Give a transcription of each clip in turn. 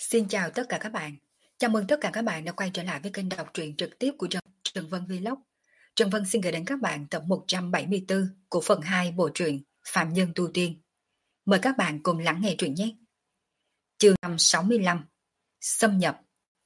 Xin chào tất cả các bạn. Chào mừng tất cả các bạn đã quay trở lại với kênh đọc truyện trực tiếp của Trần Vân Vlog. Trần Vân xin gửi đến các bạn tập 174 của phần 2 bộ truyện Phạm Nhân Tu Tiên. Mời các bạn cùng lắng nghe truyện nhé. Chương 565: Xâm nhập.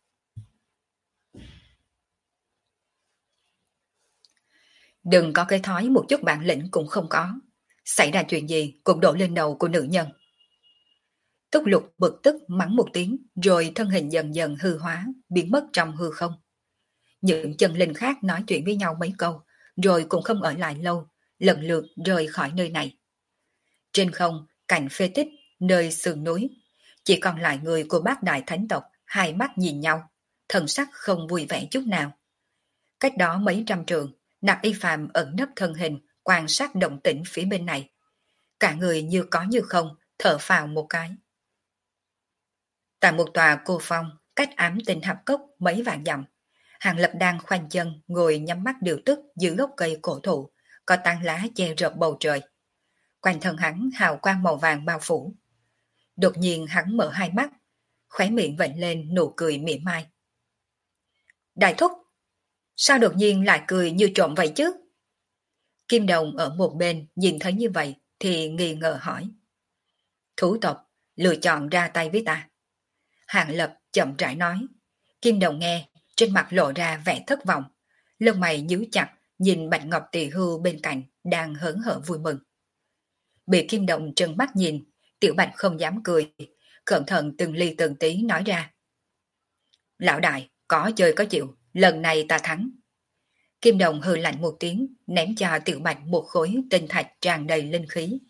Đừng có cái thói một chút bản lĩnh cũng không có. Xảy ra chuyện gì cũng đổ lên đầu của nữ nhân. Túc Lục bực tức mắng một tiếng rồi thân hình dần dần hư hóa, biến mất trong hư không. Những chân linh khác nói chuyện với nhau mấy câu, rồi cũng không ở lại lâu, lần lượt rời khỏi nơi này. Trên không, cạnh phế tích, nơi sườn núi, chỉ còn lại người của bác đại thánh tộc, hai mắt nhìn nhau, thần sắc không vui vẻ chút nào. Cách đó mấy trăm trượng, Nạp Y Phàm ẩn nấp thân hình, quan sát động tĩnh phía bên này. Cả người như có như không, thở phào một cái. Tại một tòa cô phong, cách ám tinh hạp cốc mấy vạn dặm, Hàng Lập đang khoanh chân ngồi nhắm mắt điều tức dưới gốc cây cổ thụ, có tán lá che rợp bầu trời. Quanh thân hắn hào quang màu vàng bao phủ. Đột nhiên hắn mở hai mắt, khóe miệng vểnh lên nụ cười mỉa mai. Đại thúc, sao đột nhiên lại cười như trộm vậy chứ? Kim Đồng ở một bên nhìn thấy như vậy thì nghi ngờ hỏi. Thú tộc lựa chọn ra tay với ta. Hàng Lập chậm rãi nói. Kim Đồng nghe, trên mặt lộ ra vẻ thất vọng, lông mày nhíu chặt, nhìn Bạch Ngọc Tỳ Hưu bên cạnh đang hớn hở vui mừng. Bị Kim Đồng trừng mắt nhìn, Tiểu Bạch không dám cười, cẩn thận từng ly từng tí nói ra. Lão đại, có chơi có chịu, lần này ta thắng. Kim Đồng hừ lạnh một tiếng, ném cho Tiểu Bạch một khối tinh thạch tràn đầy linh khí.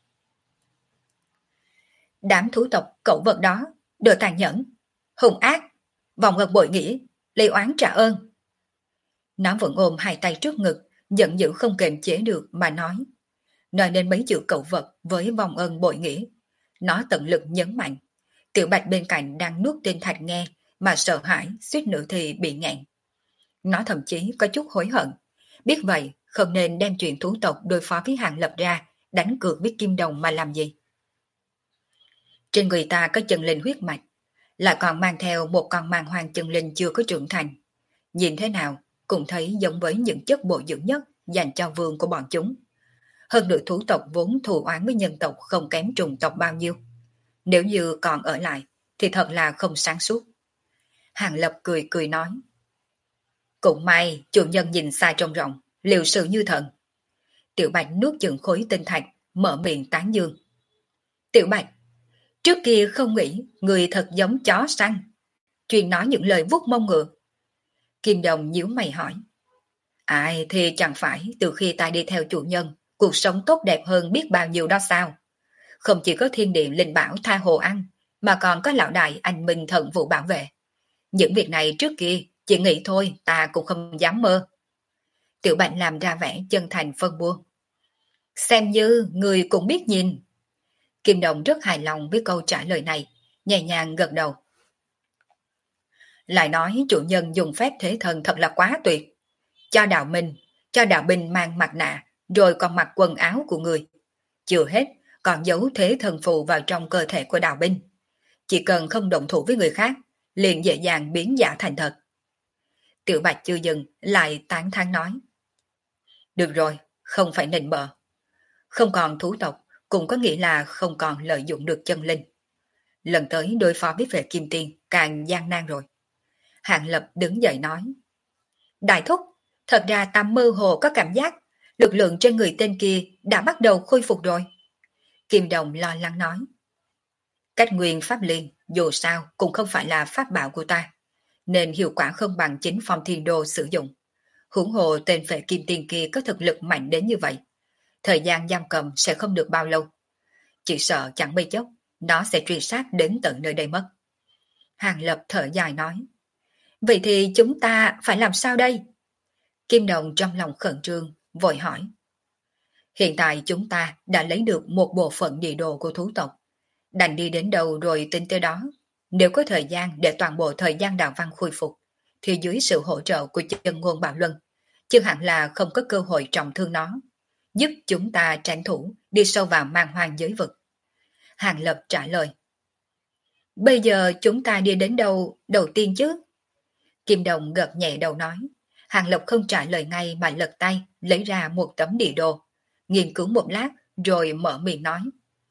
Đám thú tộc cẩu vật đó, đồ tàn nhẫn, hung ác, vòng ân bội nghĩa, lấy oán trả ơn. Nó vẫn ôm hai tay trước ngực, giận dữ không kềm chế được mà nói. Nói nên mấy chữ cẩu vật với vòng ân bội nghĩa. Nó tận lực nhấn mạnh. Tiểu Bạch bên cạnh đang nuốt tinh thạch nghe, mà sợ hãi, suýt nữa thì bị nghẹn. Nó thậm chí có chút hối hận. Biết vậy, không nên đem chuyện thú tộc đối phó với Hàng Lập ra, đánh cược với Kim Đồng mà làm gì. Trên người ta có chân linh huyết mạch, lại còn mang theo một con mang hoàng chân linh chưa có trưởng thành. Nhìn thế nào cũng thấy giống với những chất bổ dưỡng nhất dành cho vương của bọn chúng. Hơn nữa thú tộc vốn thù oán với nhân tộc không kém trùng tộc bao nhiêu. Nếu như còn ở lại thì thật là không sáng suốt. Hàng Lập cười cười nói. Cũng may chủ nhân nhìn xa trông rộng, liệu sự như thần. Tiểu Bạch nuốt chừng khối tinh thạch, mở miệng tán dương. Tiểu Bạch, trước kia không nghĩ người thật giống chó săn, truyền nói những lời vuốt mông ngựa. Kim Đồng nhíu mày hỏi. Ai thì chẳng phải từ khi ta đi theo chủ nhân, cuộc sống tốt đẹp hơn biết bao nhiêu đó sao. Không chỉ có thiên điện linh bảo tha hồ ăn, mà còn có lão đại anh minh thần vụ bảo vệ. Những việc này trước kia, chỉ nghĩ thôi ta cũng không dám mơ. Tiểu Bạch làm ra vẻ chân thành phân buông. Xem như người cũng biết nhìn. Kim Đồng rất hài lòng với câu trả lời này, nhẹ nhàng gật đầu. Lại nói chủ nhân dùng phép thế thần thật là quá tuyệt. Cho đạo binh mang mặt nạ, rồi còn mặc quần áo của người. Chưa hết, còn giấu thế thần phù vào trong cơ thể của đạo binh. Chỉ cần không động thủ với người khác, liền dễ dàng biến giả thành thật. Tiểu Bạch chưa dừng, lại tán thán nói. Được rồi, không phải nịnh bợ. Không còn thú tộc, cũng có nghĩa là không còn lợi dụng được chân linh. Lần tới đối phó với vệ kim tiên càng gian nan rồi. Hạng Lập đứng dậy nói. Đại thúc, thật ra ta mơ hồ có cảm giác lực lượng trên người tên kia đã bắt đầu khôi phục rồi. Kim Đồng lo lắng nói. Cách nguyên pháp liên dù sao cũng không phải là pháp bảo của ta, nên hiệu quả không bằng chính Phong Thiên Đô sử dụng. Huống hồ tên vệ kim tiên kia có thực lực mạnh đến như vậy. Thời gian giam cầm sẽ không được bao lâu. Chỉ sợ chẳng mấy chốc, nó sẽ truy sát đến tận nơi đây mất. Hàng Lập thở dài nói. Vậy thì chúng ta phải làm sao đây? Kim Đồng trong lòng khẩn trương, vội hỏi. Hiện tại chúng ta đã lấy được một bộ phận địa đồ của thú tộc. Đành đi đến đâu rồi tính tới đó. Nếu có thời gian để toàn bộ thời gian đạo văn khôi phục, thì dưới sự hỗ trợ của chân ngôn Bảo Luân, chứ hẳn là không có cơ hội trọng thương nó. Giúp chúng ta tranh thủ đi sâu vào mang hoang giới vực. Hàng Lập trả lời. Bây giờ chúng ta đi đến đâu đầu tiên chứ? Kim Đồng gật nhẹ đầu nói. Hàng Lập không trả lời ngay mà lật tay, lấy ra một tấm địa đồ. Nghiên cứu một lát, rồi mở miệng nói.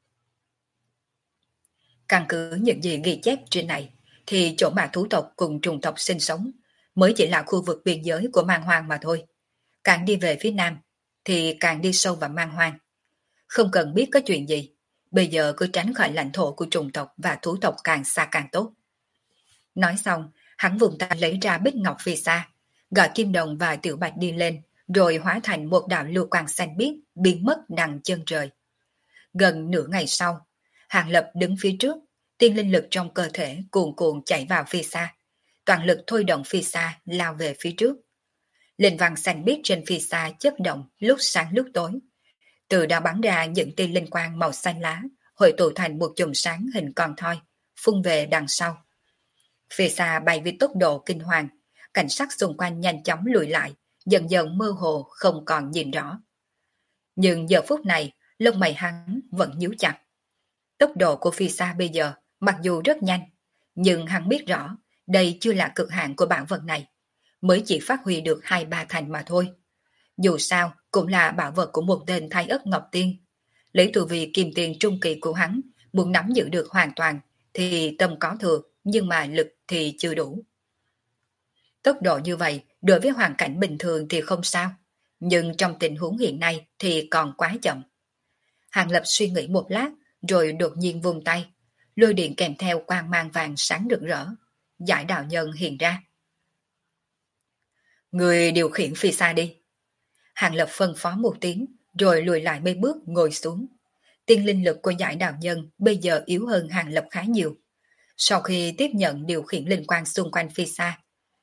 Căn cứ những gì ghi chép trên này, thì chỗ mà thú tộc cùng trùng tộc sinh sống mới chỉ là khu vực biên giới của man hoang mà thôi. Càng đi về phía nam, thì càng đi sâu vào man hoang. Không cần biết có chuyện gì, bây giờ cứ tránh khỏi lãnh thổ của trùng tộc và thú tộc càng xa càng tốt. Nói xong, hắn vùng tay lấy ra bích ngọc phía xa, gọi Kim Đồng và Tiểu Bạch đi lên, rồi hóa thành một đạo lưu quang xanh biếc biến mất đằng chân trời. Gần nửa ngày sau, Hàng Lập đứng phía trước, tiên linh lực trong cơ thể cuồn cuộn chạy vào phía xa, toàn lực thôi động phía xa lao về phía trước. Linh văn xanh biếc trên phía xa chớp động lúc sáng lúc tối, từ đó bắn ra những tia linh quang màu xanh lá, hội tụ thành một chùm sáng hình con thoi, phun về đằng sau. Phía xa bay với tốc độ kinh hoàng, cảnh sắc xung quanh nhanh chóng lùi lại, dần dần mơ hồ không còn nhìn rõ. Nhưng giờ phút này, lông mày hắn vẫn nhíu chặt. Tốc độ của phi xa bây giờ mặc dù rất nhanh, nhưng hắn biết rõ đây chưa là cực hạn của bảo vật này, mới chỉ phát huy được 2-3 thành mà thôi. Dù sao cũng là bảo vật của một tên thái ất Ngọc Tiên. Lấy tu vi kim tiền trung kỳ của hắn, muốn nắm giữ được hoàn toàn thì tâm có thừa, nhưng mà lực thì chưa đủ. Tốc độ như vậy đối với hoàn cảnh bình thường thì không sao, nhưng trong tình huống hiện nay thì còn quá chậm. Hàng Lập suy nghĩ một lát, rồi đột nhiên vung tay, lôi điện kèm theo quang mang vàng sáng rực rỡ. Giải đạo nhân hiện ra. Người điều khiển phi xa đi. Hàng Lập phân phó một tiếng, rồi lùi lại mấy bước ngồi xuống. Tiên linh lực của giải đạo nhân bây giờ yếu hơn Hàng Lập khá nhiều. Sau khi tiếp nhận điều khiển linh quang xung quanh phi xa,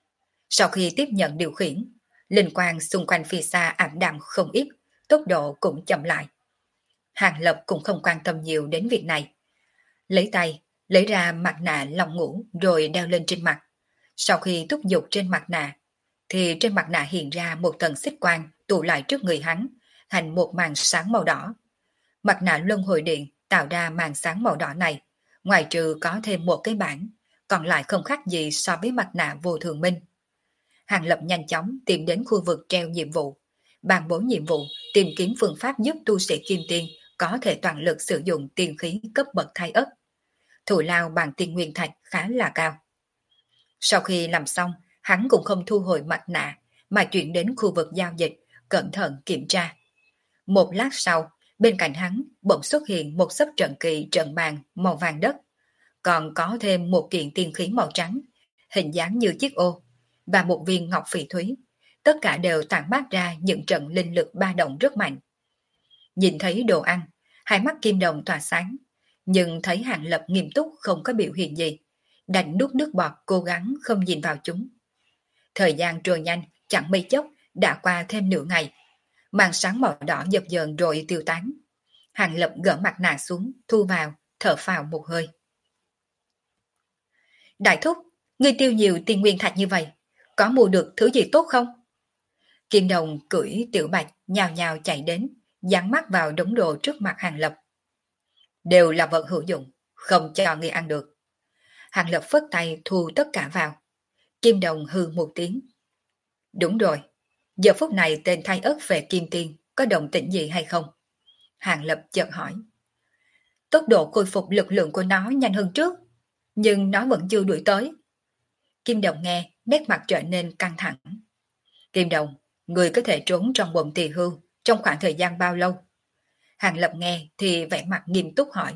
linh quang xung quanh phi xa ảm đạm không ít, tốc độ cũng chậm lại. Hàng Lập cũng không quan tâm nhiều đến việc này. Lấy tay, lấy ra mặt nạ long ngũ rồi đeo lên trên mặt. Sau khi thúc giục trên mặt nạ, thì trên mặt nạ hiện ra một tầng xích quang tụ lại trước người hắn, thành một màn sáng màu đỏ. Mặt nạ luân hồi điện tạo ra màn sáng màu đỏ này, ngoài trừ có thêm một cái bảng, còn lại không khác gì so với mặt nạ vô thường minh. Hàng Lập nhanh chóng tìm đến khu vực treo nhiệm vụ, bàn bố nhiệm vụ tìm kiếm phương pháp giúp tu sĩ kim tiên có thể toàn lực sử dụng tiên khí cấp bậc thái ất. Thù lao bằng tiên nguyên thạch khá là cao. Sau khi làm xong, hắn cũng không thu hồi mặt nạ, mà chuyển đến khu vực giao dịch, cẩn thận kiểm tra. Một lát sau, bên cạnh hắn bỗng xuất hiện một xấp trận kỳ trận bàn màu vàng đất, còn có thêm một kiện tiên khí màu trắng, hình dáng như chiếc ô, và một viên ngọc phỉ thúy. Tất cả đều tản mát ra những trận linh lực ba động rất mạnh. Nhìn thấy đồ ăn, hai mắt Kim Đồng tỏa sáng, nhưng thấy Hàng Lập nghiêm túc không có biểu hiện gì, đành nuốt nước bọt cố gắng không nhìn vào chúng. Thời gian trôi nhanh, chẳng mấy chốc đã qua thêm nửa ngày. Màn sáng màu đỏ dập dờn rồi tiêu tán. Hàng Lập gỡ mặt nạ xuống, thu vào, thở phào một hơi. Đại thúc, ngươi tiêu nhiều tiền nguyên thạch như vậy, có mua được thứ gì tốt không? Kim Đồng cưỡi Tiểu Bạch nhào nhào chạy đến, dán mắt vào đống đồ trước mặt Hàng Lập. Đều là vật hữu dụng, không cho ngươi ăn được. Hàng Lập phất tay thu tất cả vào. Kim Đồng hừ một tiếng. Đúng rồi, giờ phút này tên thái ất về Kim Tiên có động tĩnh gì hay không? Hàng Lập chợt hỏi. Tốc độ khôi phục lực lượng của nó nhanh hơn trước, nhưng nó vẫn chưa đuổi tới. Kim Đồng nghe, nét mặt trở nên căng thẳng. Kim Đồng, người có thể trốn trong bụng Tỳ Hưu trong khoảng thời gian bao lâu? Hàng Lập nghe thì vẻ mặt nghiêm túc hỏi.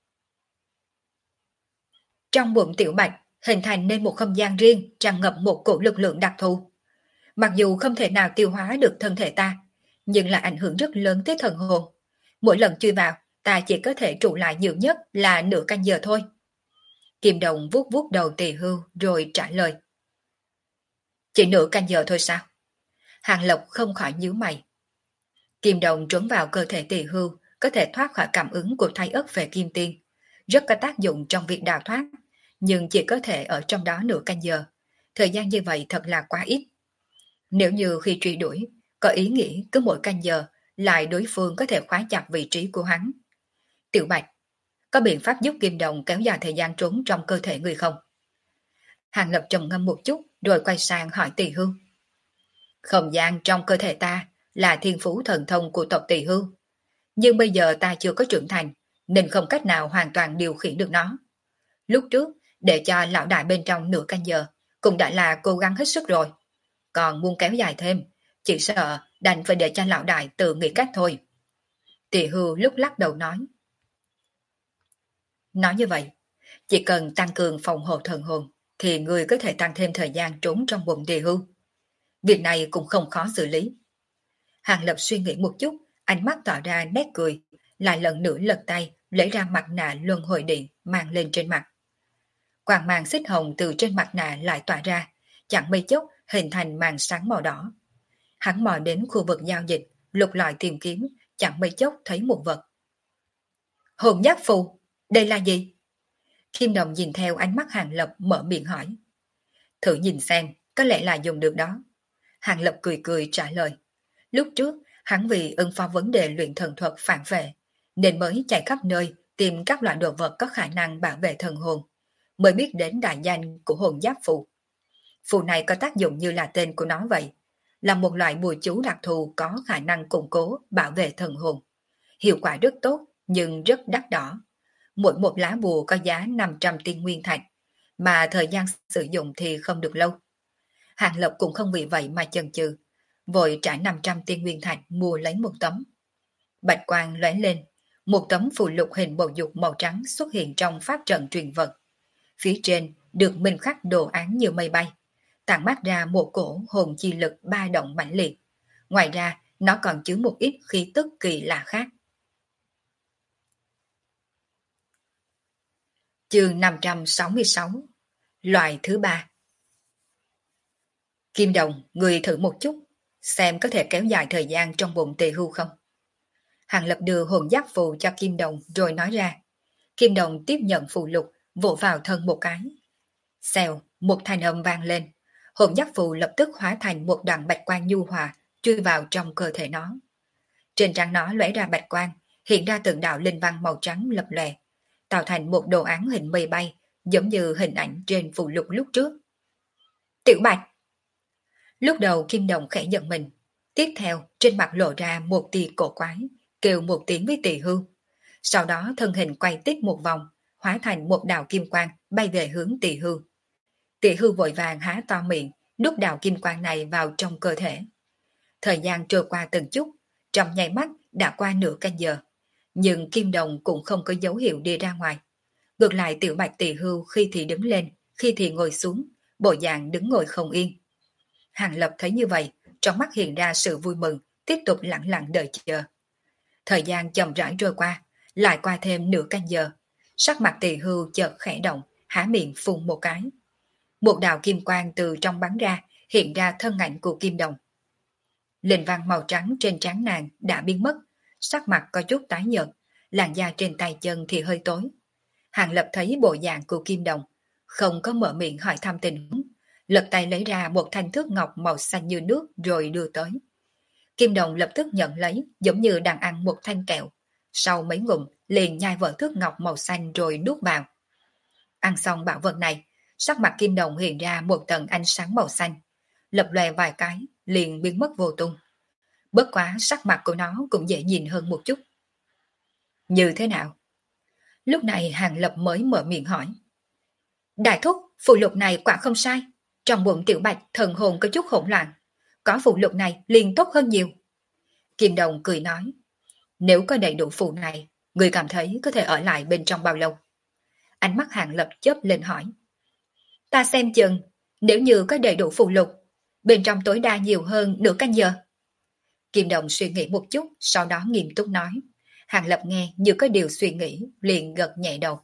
Trong bụng Tiểu Bạch hình thành nên một không gian riêng tràn ngập một cổ lực lượng đặc thù. Mặc dù không thể nào tiêu hóa được thân thể ta, nhưng là ảnh hưởng rất lớn tới thần hồn. Mỗi lần chui vào, ta chỉ có thể trụ lại nhiều nhất là nửa canh giờ thôi. Kim Đồng vuốt vuốt đầu Tỳ Hưu rồi trả lời. Chỉ nửa canh giờ thôi sao? Hàng Lộc không khỏi nhíu mày. Kim Đồng trốn vào cơ thể Tỳ Hưu, có thể thoát khỏi cảm ứng của thái ất về Kim Tiên, rất có tác dụng trong việc đào thoát, nhưng chỉ có thể ở trong đó nửa canh giờ. Thời gian như vậy thật là quá ít. Nếu như khi truy đuổi, có ý nghĩ cứ mỗi canh giờ lại đối phương có thể khóa chặt vị trí của hắn. Tiểu Bạch, Có biện pháp giúp kim đồng kéo dài thời gian trốn trong cơ thể người không? Hàng Lập trầm ngâm một chút rồi quay sang hỏi Tỳ Hưu. Không gian trong cơ thể ta là thiên phú thần thông của tộc Tỳ Hưu. Nhưng bây giờ ta chưa có trưởng thành nên không cách nào hoàn toàn điều khiển được nó. Lúc trước, để cho lão đại bên trong nửa canh giờ cũng đã là cố gắng hết sức rồi. Còn muốn kéo dài thêm, chỉ sợ đành phải để cho lão đại tự nghĩ cách thôi. Tỳ Hưu lúc lắc đầu nói. Nói như vậy, chỉ cần tăng cường phòng hộ thần hồn thì người có thể tăng thêm thời gian trốn trong bụng Tỳ Hưu. Việc này cũng không khó xử lý. Hàng Lập suy nghĩ một chút, ánh mắt tỏ ra nét cười, lại lần nữa lật tay lấy ra mặt nạ luân hồi điện mang lên trên mặt. Quang mang xích hồng từ trên mặt nạ lại tỏa ra, chẳng mấy chốc hình thành màn sáng màu đỏ. Hắn mò đến khu vực giao dịch, lục lọi tìm kiếm, chẳng mấy chốc thấy một vật. Hồn giác phù, đây là gì? Kim Đồng nhìn theo ánh mắt Hàng Lập mở miệng hỏi. Thử nhìn xem, có lẽ là dùng được đó. Hàng Lập cười cười trả lời. Lúc trước, hắn vì ứng phó vấn đề luyện thần thuật phản vệ, nên mới chạy khắp nơi tìm các loại đồ vật có khả năng bảo vệ thần hồn, mới biết đến đại danh của hồn giáp phù. Phù này có tác dụng như là tên của nó vậy, là một loại bùa chú đặc thù có khả năng củng cố bảo vệ thần hồn. Hiệu quả rất tốt nhưng rất đắt đỏ. Mỗi một lá bùa có giá 500 tiên nguyên thạch, mà thời gian sử dụng thì không được lâu. Hàng Lập cũng không vì vậy mà chần chừ, vội trả 500 tiên nguyên thạch mua lấy một tấm. Bạch quang lóe lên, một tấm phù lục hình bầu dục màu trắng xuất hiện trong pháp trận truyền vật. Phía trên được minh khắc đồ án như mây bay, tản mát ra một cổ hồn chi lực ba động mãnh liệt. Ngoài ra, nó còn chứa một ít khí tức kỳ lạ khác. Chương 566. Loại thứ ba. Kim Đồng, người thử một chút, xem có thể kéo dài thời gian trong bụng Tỳ Hưu không? Hàng Lập đưa hồn giáp phù cho Kim Đồng rồi nói ra. Kim Đồng tiếp nhận phù lục, vỗ vào thân một cái. Xèo, một thanh âm vang lên. Hồn giáp phù lập tức hóa thành một đoàn bạch quang nhu hòa, chui vào trong cơ thể nó. Trên trán nó lóe ra bạch quang, hiện ra từng đạo linh văn màu trắng lập lòe, tạo thành một đồ án hình mây bay, giống như hình ảnh trên phù lục lúc trước. Tiểu Bạch! Lúc đầu Kim Đồng khẽ giận mình, tiếp theo trên mặt lộ ra một tia cổ quái, kêu một tiếng với Tỳ Hưu. Sau đó thân hình quay tít một vòng, hóa thành một đạo kim quang bay về hướng Tỳ Hưu. Tỳ Hưu vội vàng há to miệng, đút đạo kim quang này vào trong cơ thể. Thời gian trôi qua từng chút, trong nháy mắt đã qua nửa canh giờ, nhưng Kim Đồng cũng không có dấu hiệu đi ra ngoài. Ngược lại Tiểu Bạch Tỳ Hưu khi thì đứng lên, khi thì ngồi xuống, bộ dạng đứng ngồi không yên. Hàng Lập thấy như vậy, trong mắt hiện ra sự vui mừng, tiếp tục lặng lặng đợi chờ. Thời gian chậm rãi trôi qua, lại qua thêm nửa canh giờ. Sắc mặt Tỳ Hưu chợt khẽ động, há miệng phun một cái. Một đạo kim quang từ trong bắn ra, hiện ra thân ảnh của Kim Đồng. Linh văn màu trắng trên trán nàng đã biến mất, sắc mặt có chút tái nhợt, làn da trên tay chân thì hơi tối. Hàng Lập thấy bộ dạng của Kim Đồng, không có mở miệng hỏi thăm tình huống, lật tay lấy ra một thanh thước ngọc màu xanh như nước rồi đưa tới. Kim Đồng lập tức nhận lấy, giống như đang ăn một thanh kẹo. Sau mấy ngụm, liền nhai vỡ thước ngọc màu xanh rồi nuốt vào. Ăn xong bảo vật này, sắc mặt Kim Đồng hiện ra một tầng ánh sáng màu xanh, lập lòe vài cái, liền biến mất vô tung. Bất quá sắc mặt của nó cũng dễ nhìn hơn một chút. Như thế nào? Lúc này Hàng Lập mới mở miệng hỏi. Đại thúc, phù lục này quả không sai. Trong bụng Tiểu Bạch thần hồn có chút hỗn loạn. Có phù lục này liền tốt hơn nhiều. Kim Đồng cười nói. Nếu có đầy đủ phù này, người cảm thấy có thể ở lại bên trong bao lâu? Ánh mắt Hàng Lập chớp lên hỏi. Ta xem chừng, nếu như có đầy đủ phù lục, bên trong tối đa nhiều hơn nửa canh giờ. Kim Đồng suy nghĩ một chút, sau đó nghiêm túc nói. Hàng Lập nghe như có điều suy nghĩ, liền gật nhẹ đầu.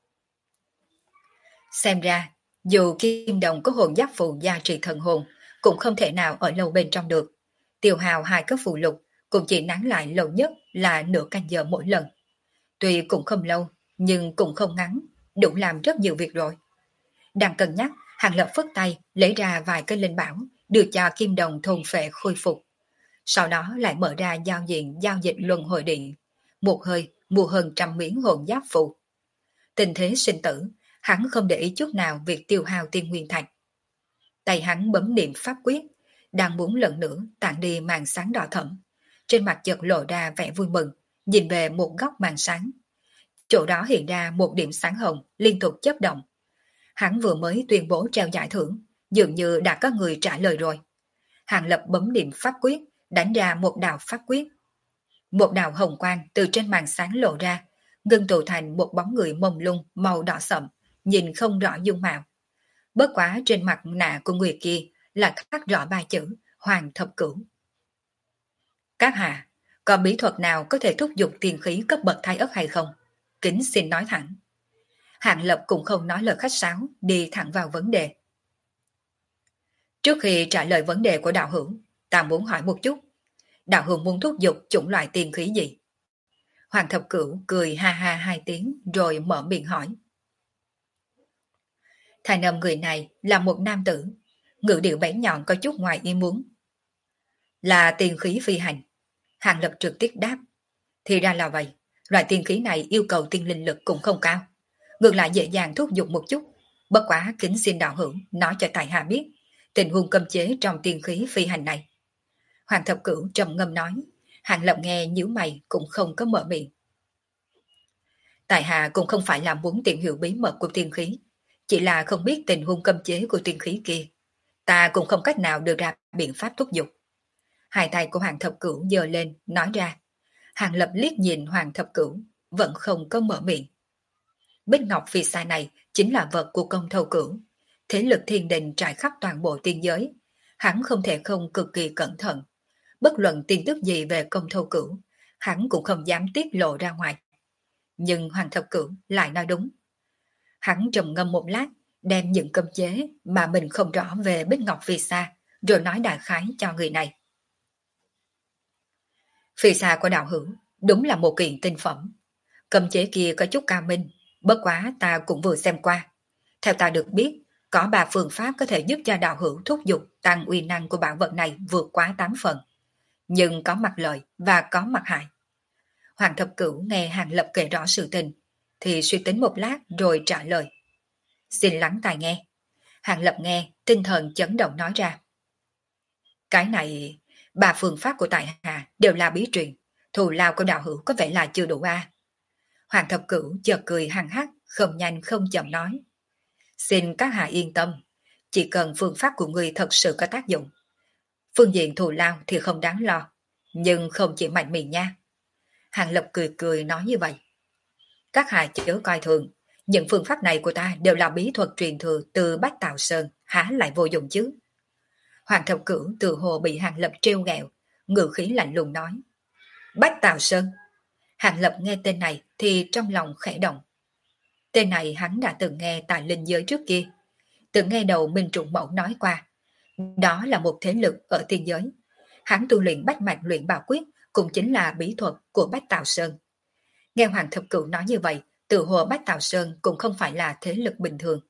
Xem ra, dù Kim Đồng có hồn giáp phù gia trì thần hồn, cũng không thể nào ở lâu bên trong được. Tiêu hào hai cái phù lục cũng chỉ nán lại lâu nhất là nửa canh giờ mỗi lần. Tuy cũng không lâu, nhưng cũng không ngắn, đủ làm rất nhiều việc rồi. Đang cân nhắc, Hàng Lập phất tay lấy ra vài cái linh bảo, đưa cho Kim Đồng thôn phệ khôi phục. Sau đó lại mở ra giao diện giao dịch luân hồi điện, một hơi mua hơn 100 miếng hồn giáp phù. Tình thế sinh tử, hắn không để ý chút nào việc tiêu hao tiên nguyên thạch. Tay hắn bấm niệm pháp quyết, đang muốn lần nữa tản đi màn sáng đỏ thẫm. Trên mặt chợt lộ ra vẻ vui mừng, nhìn về một góc màn sáng. Chỗ đó hiện ra một điểm sáng hồng liên tục chớp động. Hắn vừa mới tuyên bố treo giải thưởng, dường như đã có người trả lời rồi. Hàng Lập bấm niệm pháp quyết, đánh ra một đạo pháp quyết. Một đạo hồng quang từ trên màn sáng lộ ra, ngưng tụ thành một bóng người mông lung màu đỏ sậm, nhìn không rõ dung mạo. Bất quá trên mặt nạ của người kia là khắc rõ ba chữ Hoàng Thập Cửu. Các hạ, có bí thuật nào có thể thúc giục tiền khí cấp bậc thái ất hay không? Kính xin nói thẳng. Hàng Lập cũng không nói lời khách sáo, đi thẳng vào vấn đề. Trước khi trả lời vấn đề của đạo hữu, ta muốn hỏi một chút. Đạo hữu muốn thúc giục chủng loại tiền khí gì? Hoàng Thập Cửu cười ha ha hai tiếng rồi mở miệng hỏi. Thành âm người này là một nam tử, ngữ điệu bén nhọn có chút ngoài ý muốn. Là tiền khí phi hành. Hàng Lập trực tiếp đáp. Thì ra là vậy, loại tiền khí này yêu cầu tiên linh lực cũng không cao. Ngược lại dễ dàng thúc giục một chút. Bất quá kính xin đạo hữu nói cho tại hạ biết tình huống cấm chế trong tiền khí phi hành này. Hoàng Thập Cửu trầm ngâm nói. Hàng Lập nghe nhíu mày cũng không có mở miệng. Tại hạ cũng không phải là muốn tìm hiểu bí mật của tiên khí, chỉ là không biết tình huống cấm chế của tiên khí kia. Ta cũng không cách nào đưa ra biện pháp thúc giục. Hai tay của Hoàng Thập Cửu giơ lên, nói ra. Hàng Lập liếc nhìn Hoàng Thập Cửu, vẫn không có mở miệng. Bích Ngọc Phi Sa này chính là vật của Công Thâu Cửu. Thế lực thiên đình trải khắp toàn bộ tiên giới. Hắn không thể không cực kỳ cẩn thận. Bất luận tin tức gì về Công Thâu Cửu, hắn cũng không dám tiết lộ ra ngoài. Nhưng Hoàng Thập Cửu lại nói đúng. Hắn trầm ngâm một lát, đem những cấm chế mà mình không rõ về Bích Ngọc Phi Sa, rồi nói đại khái cho người này. Phi Sa của đạo hữu đúng là một kiện tinh phẩm. Cấm chế kia có chút cao minh, bất quá ta cũng vừa xem qua. Theo ta được biết, có 3 phương pháp có thể giúp cho đạo hữu thúc giục tăng uy năng của bảo vật này vượt quá 8 phần. Nhưng có mặt lợi và có mặt hại. Hoàng Thập Cửu nghe Hàng Lập kể rõ sự tình, thì suy tính một lát rồi trả lời. Xin lắng tai nghe. Hàng Lập nghe, tinh thần chấn động nói ra. Cái này, 3 phương pháp của tại hạ đều là bí truyền, thù lao của đạo hữu có vẻ là chưa đủ a. Hoàng Thập Cửu chợt cười hằng hắc, không nhanh không chậm nói. Xin các hạ yên tâm, chỉ cần phương pháp của người thật sự có tác dụng. Phương diện thù lao thì không đáng lo, nhưng không chỉ mạnh miệng nha. Hàng Lập cười cười nói như vậy. Các hạ chớ coi thường, những phương pháp này của ta đều là bí thuật truyền thừa từ Bách Tạo Sơn, há lại vô dụng chứ. Hoàng Thập Cửu tự hồ bị Hàng Lập trêu ghẹo, ngữ khí lạnh lùng nói. Bách Tạo Sơn. Hàng Lập nghe tên này thì trong lòng khẽ động. Tên này hắn đã từng nghe tại linh giới trước kia, từng nghe đầu Minh Trụng Mẫu nói qua. Đó là một thế lực ở tiên giới. Hắn tu luyện bách mạch luyện bảo quyết cũng chính là bí thuật của Bách Tạo Sơn. Nghe Hoàng Thập Cửu nói như vậy, tự hồ Bách Tạo Sơn cũng không phải là thế lực bình thường.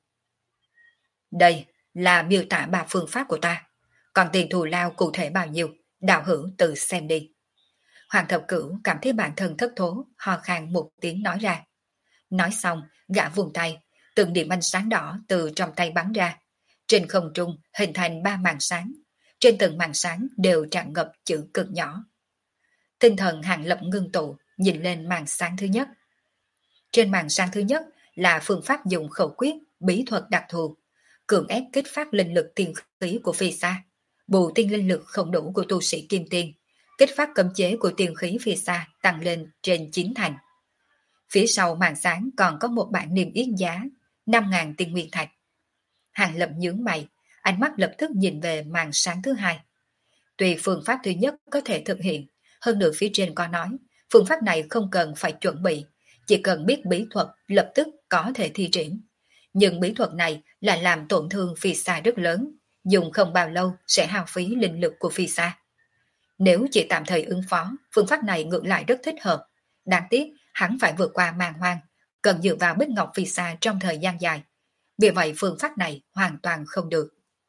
Đây là miêu tả 3 phương pháp của ta. Còn tiền thù lao cụ thể bao nhiêu, đạo hữu tự xem đi. Hoàng Thập Cửu cảm thấy bản thân thất thố, ho khan một tiếng nói ra. Nói xong, gã vùng tay, từng điểm ánh sáng đỏ từ trong tay bắn ra. Trên không trung hình thành 3 màn sáng. Trên từng màn sáng đều tràn ngập chữ cực nhỏ. Tinh thần Hàng Lập ngưng tụ, nhìn lên màn sáng thứ nhất. Trên màn sáng thứ nhất là phương pháp dùng khẩu quyết, bí thuật đặc thù, cường ép kích phát linh lực tiên khí của Phi Sa, bù tiên linh lực không đủ của tu sĩ Kim Tiên, kích phát cấm chế của tiên khí Phi Sa tăng lên trên 9 thành. Phía sau màn sáng còn có một bảng niêm yết giá, 5.000 tiên nguyên thạch. Hàng Lập nhướng mày, ánh mắt lập tức nhìn về màn sáng thứ hai. Tuy phương pháp thứ nhất có thể thực hiện, hơn nữa phía trên có nói, phương pháp này không cần phải chuẩn bị, chỉ cần biết bí thuật lập tức có thể thi triển. Nhưng bí thuật này là làm tổn thương Phi Sa rất lớn, dùng không bao lâu sẽ hao phí linh lực của Phi Sa. Nếu chỉ tạm thời ứng phó, phương pháp này ngược lại rất thích hợp. Đáng tiếc, hắn phải vượt qua màn hoang, cần dựa vào Bích Ngọc Phi Sa trong thời gian dài. Vì vậy phương pháp này hoàn toàn không được.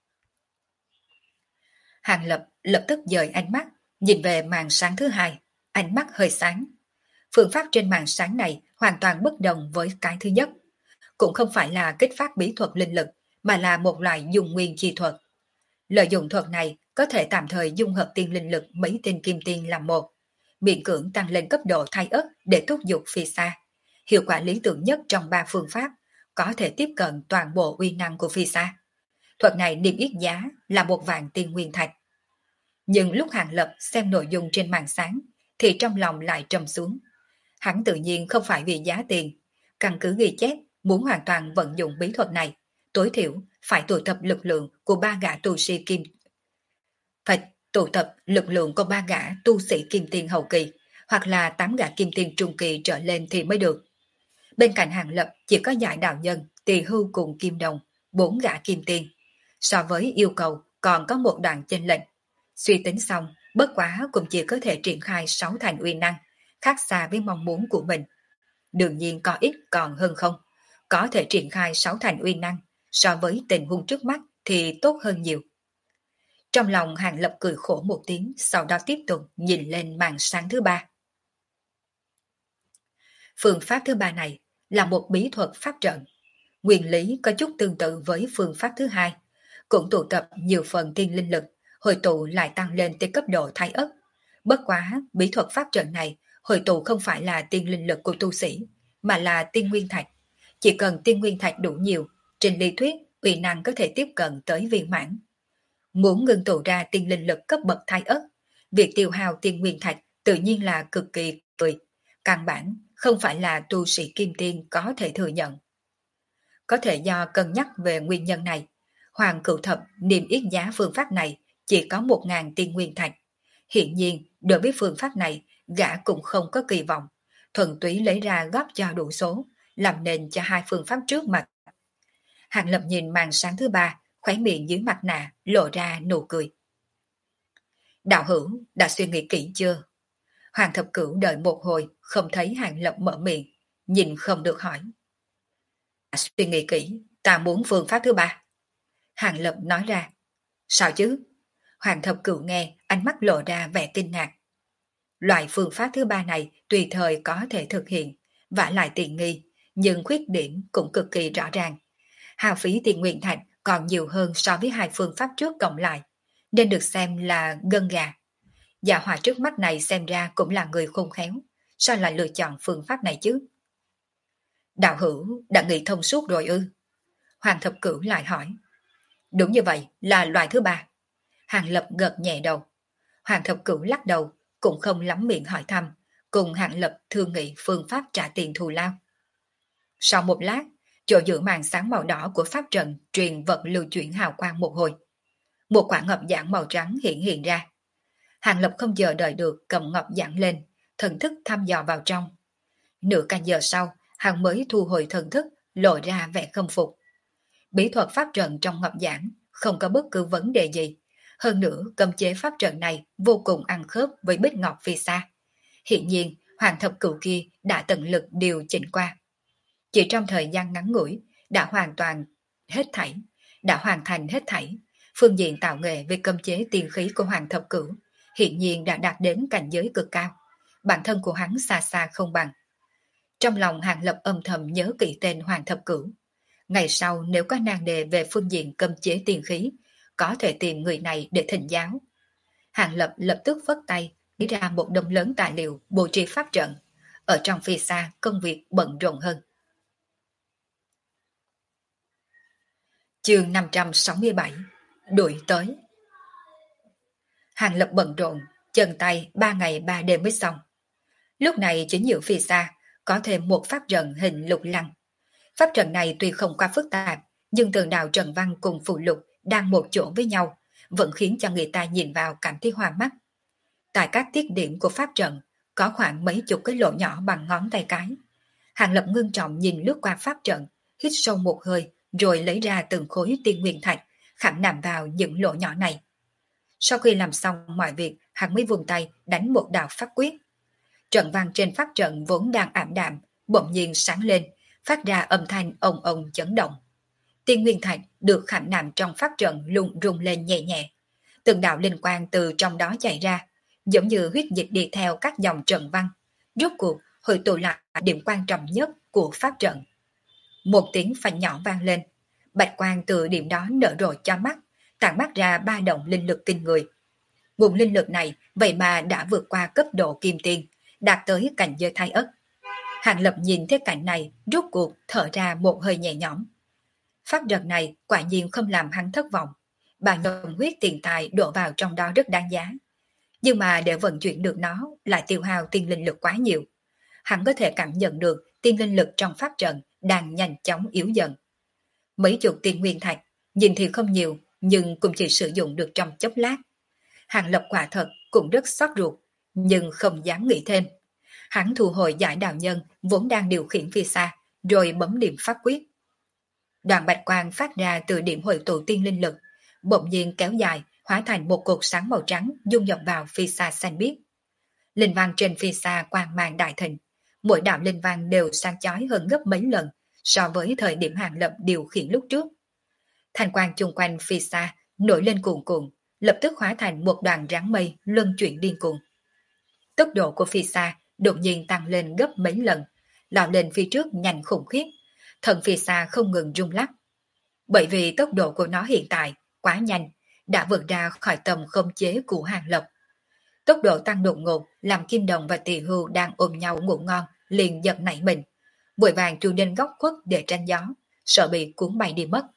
Hàng Lập lập tức dời ánh mắt, nhìn về màn sáng thứ hai, ánh mắt hơi sáng. Phương pháp trên màn sáng này hoàn toàn bất đồng với cái thứ nhất. cũng không phải là kích phát bí thuật linh lực, mà là một loại dùng nguyên chi thuật. Lợi dụng thuật này có thể tạm thời dung hợp tiên linh lực mấy tên kim tiên làm một, miễn cưỡng tăng lên cấp độ thai ất để thúc giục phi xa. Hiệu quả lý tưởng nhất trong ba phương pháp, có thể tiếp cận toàn bộ uy năng của phi xa. Thuật này niêm yết giá là 1.000 tiên nguyên thạch. Nhưng lúc Hàng Lập xem nội dung trên màn sáng, thì trong lòng lại trầm xuống. Hắn tự nhiên không phải vì giá tiền, căn cứ ghi chép muốn hoàn toàn vận dụng bí thuật này, tối thiểu phải tụ tập lực lượng của ba gã tu sĩ kim phải tụ tập lực lượng của ba gã tu sĩ kim tiên hậu kỳ, hoặc là 8 gã kim tiên trung kỳ trở lên thì mới được. Bên cạnh Hàng Lập chỉ có Giải Đạo Nhân, Tỳ Hưu cùng Kim Đồng, 4 gã kim tiên. So với yêu cầu còn có một đoạn chênh lệch. Suy tính xong, bất quá cũng chỉ có thể triển khai 6 thành uy năng, khác xa với mong muốn của mình. Đương nhiên có ít còn hơn không. Có thể triển khai 6 thành uy năng, so với tình huống trước mắt thì tốt hơn nhiều. Trong lòng Hàng Lập cười khổ một tiếng, sau đó tiếp tục nhìn lên màn sáng thứ ba. Phương pháp thứ ba này là một bí thuật pháp trận. Nguyên lý có chút tương tự với phương pháp thứ hai, cũng tụ tập nhiều phần tiên linh lực, hội tụ lại tăng lên tới cấp độ thái ất. Bất quá, bí thuật pháp trận này hội tụ không phải là tiên linh lực của tu sĩ, mà là tiên nguyên thạch. Chỉ cần tiên nguyên thạch đủ nhiều, trên lý thuyết, uy năng có thể tiếp cận tới viên mãn. Muốn ngưng tụ ra tiên linh lực cấp bậc thái ất, việc tiêu hao tiên nguyên thạch tự nhiên là cực kỳ cười. Căn bản không phải là tu sĩ kim tiên có thể thừa nhận. Có thể do cân nhắc về nguyên nhân này, Hoàng Cửu Thập niêm yết giá phương pháp này chỉ có 1.000 tiên nguyên thạch. Hiện nhiên, đối với phương pháp này, gã cũng không có kỳ vọng, thuần túy lấy ra góp cho đủ số, làm nền cho hai phương pháp trước mặt. Hàng Lập nhìn màn sáng thứ ba, khóe miệng dưới mặt nạ lộ ra nụ cười. Đạo hữu đã suy nghĩ kỹ chưa? Hoàng Thập Cửu đợi một hồi, không thấy Hàng Lập mở miệng, nhìn không được hỏi. Suy nghĩ kỹ, ta muốn phương pháp thứ ba. Hàng Lập nói ra. Sao chứ? Hoàng Thập Cửu nghe, ánh mắt lộ ra vẻ kinh ngạc. Loại phương pháp thứ ba này tùy thời có thể thực hiện, vả lại tiện nghi, nhưng khuyết điểm cũng cực kỳ rõ ràng. Hao phí tiền nguyên thạch còn nhiều hơn so với hai phương pháp trước cộng lại, nên được xem là gân gà. Dạ họa trước mắt này xem ra cũng là người khôn khéo, sao lại lựa chọn phương pháp này chứ? Đạo hữu đã nghĩ thông suốt rồi ư? Hoàng Thập Cửu lại hỏi. Đúng như vậy, là loại thứ ba. Hàng Lập gật nhẹ đầu. Hoàng Thập Cửu lắc đầu, cũng không lắm miệng hỏi thăm, cùng Hàng Lập thương nghị phương pháp trả tiền thù lao. Sau một lát, chỗ giữa màn sáng màu đỏ của pháp trận truyền vật lưu chuyển hào quang một hồi. Một quả ngọc giản màu trắng hiện ra. Hàng Lập không chờ đợi được cầm ngọc giản lên, thần thức thăm dò vào trong. Nửa canh giờ sau, hắn mới thu hồi thần thức, lộ ra vẻ khâm phục. Bí thuật pháp trận trong ngọc giản không có bất cứ vấn đề gì. Hơn nữa, cấm chế pháp trận này vô cùng ăn khớp với bích ngọc phi xa. Hiện nhiên, Hoàng Thập Cửu kia đã tận lực điều chỉnh qua. Chỉ trong thời gian ngắn ngủi, đã hoàn thành hết thảy. Phương diện tạo nghệ về cấm chế tiên khí của Hoàng Thập Cửu hiện nhiên đã đạt đến cảnh giới cực cao. Bản thân của hắn xa xa không bằng. Trong lòng Hàng Lập âm thầm nhớ kỹ tên Hoàng Thập Cửu. Ngày sau nếu có nan đề về phương diện cấm chế tiên khí, có thể tìm người này để thỉnh giáo. Hàng Lập lập tức phất tay, lấy ra một đống lớn tài liệu bố trí pháp trận. Ở trong phi xa, công việc bận rộn hơn. Chương 567 Đuổi tới. Hàng Lập bận rộn, chân tay 3 ngày 3 đêm mới xong. Lúc này chính giữa phi xa có thêm một pháp trận hình lục lăng. Pháp trận này tuy không quá phức tạp, nhưng tường đạo trận văn cùng phụ lục đang một chỗ với nhau, vẫn khiến cho người ta nhìn vào cảm thấy hoa mắt. Tại các tiết điểm của pháp trận, có khoảng mấy chục cái lỗ nhỏ bằng ngón tay cái. Hàng Lập ngưng trọng nhìn lướt qua pháp trận, hít sâu một hơi, rồi lấy ra từng khối tiên nguyên thạch, khảm nạm vào những lỗ nhỏ này. Sau khi làm xong mọi việc, hắn mới vùng tay đánh một đạo pháp quyết. Trận văn trên pháp trận vốn đang ảm đạm, bỗng nhiên sáng lên, phát ra âm thanh ồng ồng chấn động. Tiên nguyên thạch được khảm nạm trong pháp trận lung rung lên nhẹ nhẹ. Từng đạo linh quang từ trong đó chạy ra, giống như huyết dịch đi theo các dòng trận văn. Rốt cuộc hội tụ lại điểm quan trọng nhất của pháp trận. Một tiếng phanh nhỏ vang lên, bạch quang từ điểm đó nở rộ cho mắt, tản mắt ra ba động linh lực kinh người. Nguồn linh lực này vậy mà đã vượt qua cấp độ kim tiên, đạt tới cảnh giới thái ất. Hàng Lập nhìn thấy cảnh này, rút cuộc thở ra một hơi nhẹ nhõm. Pháp trận này quả nhiên không làm hắn thất vọng. Bao nhiêu huyết tiền tài đổ vào trong đó rất đáng giá. Nhưng mà để vận chuyển được nó lại tiêu hao tiên linh lực quá nhiều. Hắn có thể cảm nhận được tiên linh lực trong pháp trận đang nhanh chóng yếu dần. Mấy chục tiên nguyên thạch, nhìn thì không nhiều, nhưng cũng chỉ sử dụng được trong chốc lát. Hàng Lập quả thật cũng rất xót ruột, nhưng không dám nghĩ thêm. Hắn thu hồi giải đạo nhân vốn đang điều khiển phía xa, rồi bấm điểm pháp quyết. Đoàn bạch quang phát ra từ điểm hội tụ tiên linh lực, bỗng nhiên kéo dài, hóa thành một cột sáng màu trắng dung nhập vào phi xa xanh biếc. Linh văn trên phi xa quang mang đại thịnh, mỗi đạo linh văn đều sáng chói hơn gấp mấy lần so với thời điểm Hàng Lập điều khiển lúc trước. Thành quang chung quanh phi xa nổi lên cuồn cuộn, lập tức hóa thành một đoàn rắn mây luân chuyển điên cuồng. Tốc độ của phi xa đột nhiên tăng lên gấp mấy lần, lao lên phía trước nhanh khủng khiếp, thần phi xa không ngừng rung lắc. Bởi vì tốc độ của nó hiện tại quá nhanh, đã vượt ra khỏi tầm khống chế của Hàng Lập. Tốc độ tăng đột ngột làm Kim Đồng và Tỳ Hưu đang ôm nhau ngủ ngon liền giật nảy mình, vội vàng chui lên góc khuất để tránh gió, sợ bị cuốn bay đi mất.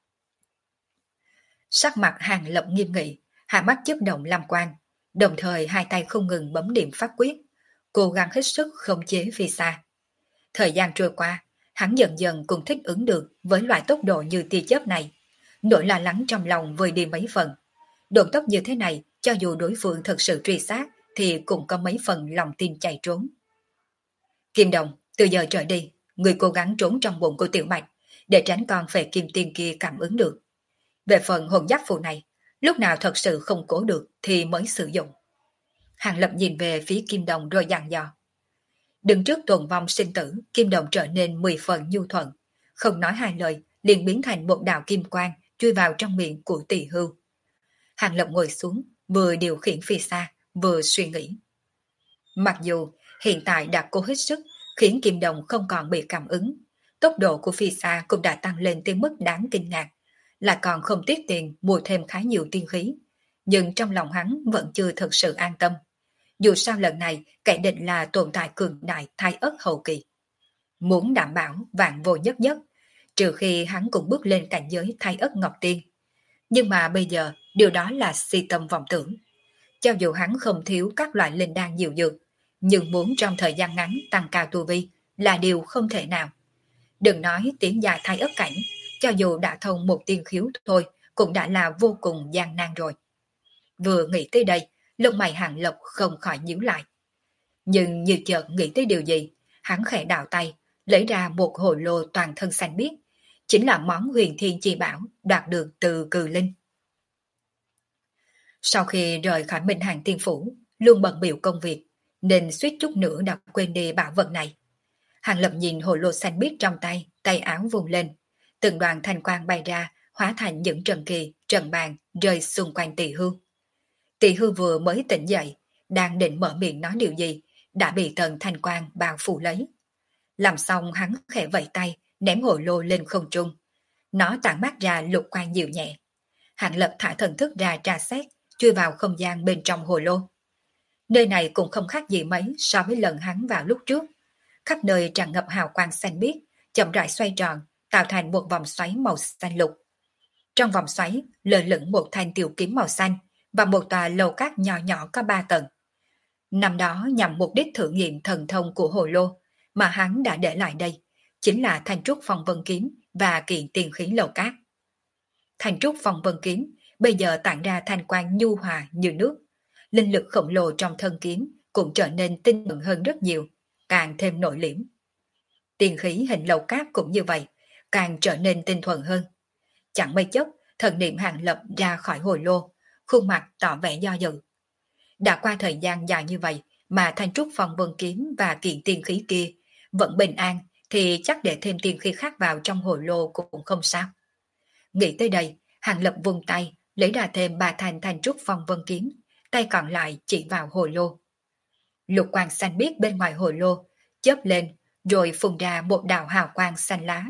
Sắc mặt Hàng Lập nghiêm nghị, hai mắt chớp động lam quang, đồng thời hai tay không ngừng bấm điểm pháp quyết, cố gắng hết sức khống chế phi xa. Thời gian trôi qua, hắn dần dần cũng thích ứng được với loại tốc độ như tia chớp này, nỗi lo lắng trong lòng vơi đi mấy phần. Độ tốc như thế này, cho dù đối phương thực sự truy sát, thì cũng có mấy phần lòng tin chạy trốn. Kim Đồng, từ giờ trở đi, người cố gắng trốn trong bụng của Tiểu Bạch, để tránh con phệ kim tiên kia cảm ứng được. Về phần hồn giáp phù này, lúc nào thật sự không cố được thì mới sử dụng. Hàng Lập nhìn về phía Kim Đồng rồi dặn dò. Đứng trước tuần vong sinh tử, Kim Đồng trở nên 10 phần nhu thuận, không nói hai lời, liền biến thành một đạo kim quang chui vào trong miệng của Tỳ Hưu. Hàng Lập ngồi xuống, vừa điều khiển phi xa, vừa suy nghĩ. Mặc dù hiện tại đã cố hết sức khiến Kim Đồng không còn bị cảm ứng, tốc độ của phi xa cũng đã tăng lên tới mức đáng kinh ngạc, lại còn không tiếc tiền mua thêm khá nhiều tiên khí, nhưng trong lòng hắn vẫn chưa thực sự an tâm. Dù sao lần này kẻ địch là tồn tại cường đại thái ất hậu kỳ. Muốn đảm bảo vạn vô nhất nhất, trừ khi hắn cũng bước lên cảnh giới thái ất ngọc tiên. Nhưng mà bây giờ điều đó là si tâm vọng tưởng. Cho dù hắn không thiếu các loại linh đan nhiều dược, nhưng muốn trong thời gian ngắn tăng cao tu vi là điều không thể nào. Đừng nói tiến dài thái ất cảnh, cho dù đã thông một tiên khiếu thôi cũng đã là vô cùng gian nan rồi. Vừa nghĩ tới đây, lông mày Hàng Lập không khỏi nhíu lại. Nhưng như chợt nghĩ tới điều gì, hắn khẽ đào tay, lấy ra một hồ lô toàn thân xanh biếc, chính là món huyền thiên chi bảo đoạt được từ Cừ Linh. Sau khi rời khỏi Minh Hàng Tiên Phủ, luôn bận biểu công việc, nên suýt chút nữa đã quên đi bảo vật này. Hàng Lập nhìn hồ lô xanh biếc trong tay, tay áo vùng lên, từng đoàn thanh quang bay ra, hóa thành những trần kỳ, trần bàn rơi xung quanh Tỳ Hưu. Tỳ Hưu vừa mới tỉnh dậy, đang định mở miệng nói điều gì, đã bị tầng thanh quang bao phủ lấy. Làm xong hắn khẽ vẫy tay, ném hồ lô lên không trung. Nó tản mát ra lục quang dịu nhẹ. Hàng Lập thả thần thức ra tra xét, chui vào không gian bên trong hồ lô. Nơi này cũng không khác gì mấy so với lần hắn vào lúc trước. Khắp nơi tràn ngập hào quang xanh biếc, chậm rãi xoay tròn, tạo thành một vòng xoáy màu xanh lục. Trong vòng xoáy lơ lửng một thanh tiểu kiếm màu xanh và một tòa lầu cát nhỏ nhỏ có 3 tầng. Năm đó nhằm mục đích thử nghiệm thần thông của hồ lô mà hắn đã để lại đây, chính là thanh trúc phong vân kiếm và kiện tiền khí lầu cát. Thanh trúc phong vân kiếm bây giờ tản ra thanh quang nhu hòa như nước, linh lực khổng lồ trong thân kiếm cũng trở nên tinh thuần hơn rất nhiều, càng thêm nội liễm. Tiền khí hình lầu cát cũng như vậy, càng trở nên tinh thuần hơn. Chẳng mấy chốc, thần niệm Hàng Lập ra khỏi hồ lô, khuôn mặt tỏ vẻ do dự. Đã qua thời gian dài như vậy mà thanh trúc phong vân kiếm và kiện tiên khí kia vẫn bình an, thì chắc để thêm tiên khí khác vào trong hồ lô cũng không sao. Nghĩ tới đây, Hàng Lập vung tay, lấy ra thêm 3 thanh thanh trúc phong vân kiếm, tay còn lại chỉ vào hồ lô. Lục quang xanh biếc bên ngoài hồ lô chớp lên, rồi phun ra một đạo hào quang xanh lá,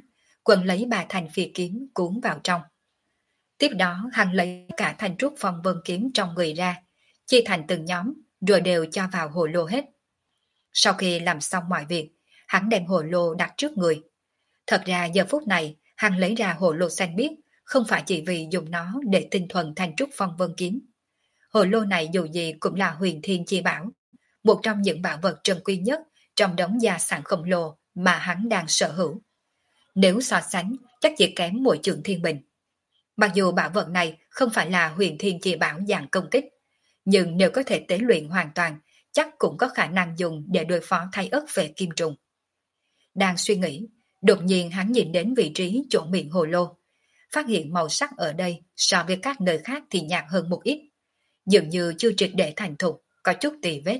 quần lấy ba thanh phi kiếm cuốn vào trong. Tiếp đó hắn lấy cả thanh trúc phong vân kiếm trong người ra, chia thành từng nhóm, rồi đều cho vào hồ lô hết. Sau khi làm xong mọi việc, hắn đem hồ lô đặt trước người. Thật ra giờ phút này, hắn lấy ra hồ lô xanh biếc, không phải chỉ vì dùng nó để tinh thuần thanh trúc phong vân kiếm. Hồ lô này dù gì cũng là huyền thiên chi bảo, một trong những bảo vật trân quý nhất trong đống gia sản khổng lồ mà hắn đang sở hữu. Nếu so sánh, chắc chỉ kém mỗi trường thiên bình. Mặc dù bảo vật này không phải là huyền thiên chi bảo dạng công kích, nhưng nếu có thể tế luyện hoàn toàn, chắc cũng có khả năng dùng để đối phó thay ất về kim trùng. Đang suy nghĩ, đột nhiên hắn nhìn đến vị trí chỗ miệng hồ lô, phát hiện màu sắc ở đây so với các nơi khác thì nhạt hơn một ít, dường như chưa triệt để thành thục, có chút tì vết.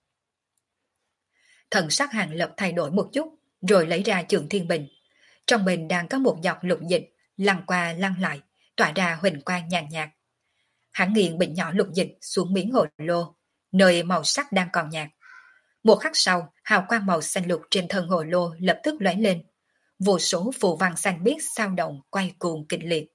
Thần sắc Hàng Lập thay đổi một chút, rồi lấy ra trường thiên bình. Trong bình đang có một giọt lục dịch, lăn qua lăn lại, tỏa ra huỳnh quang nhàn nhạt. Hắn nghiền bình nhỏ lục dịch xuống miếng hồ lô, nơi màu sắc đang còn nhạt. Một khắc sau, hào quang màu xanh lục trên thân hồ lô lập tức lóe lên. Vô số phù văn xanh biếc sao động quay cuồng kịch liệt.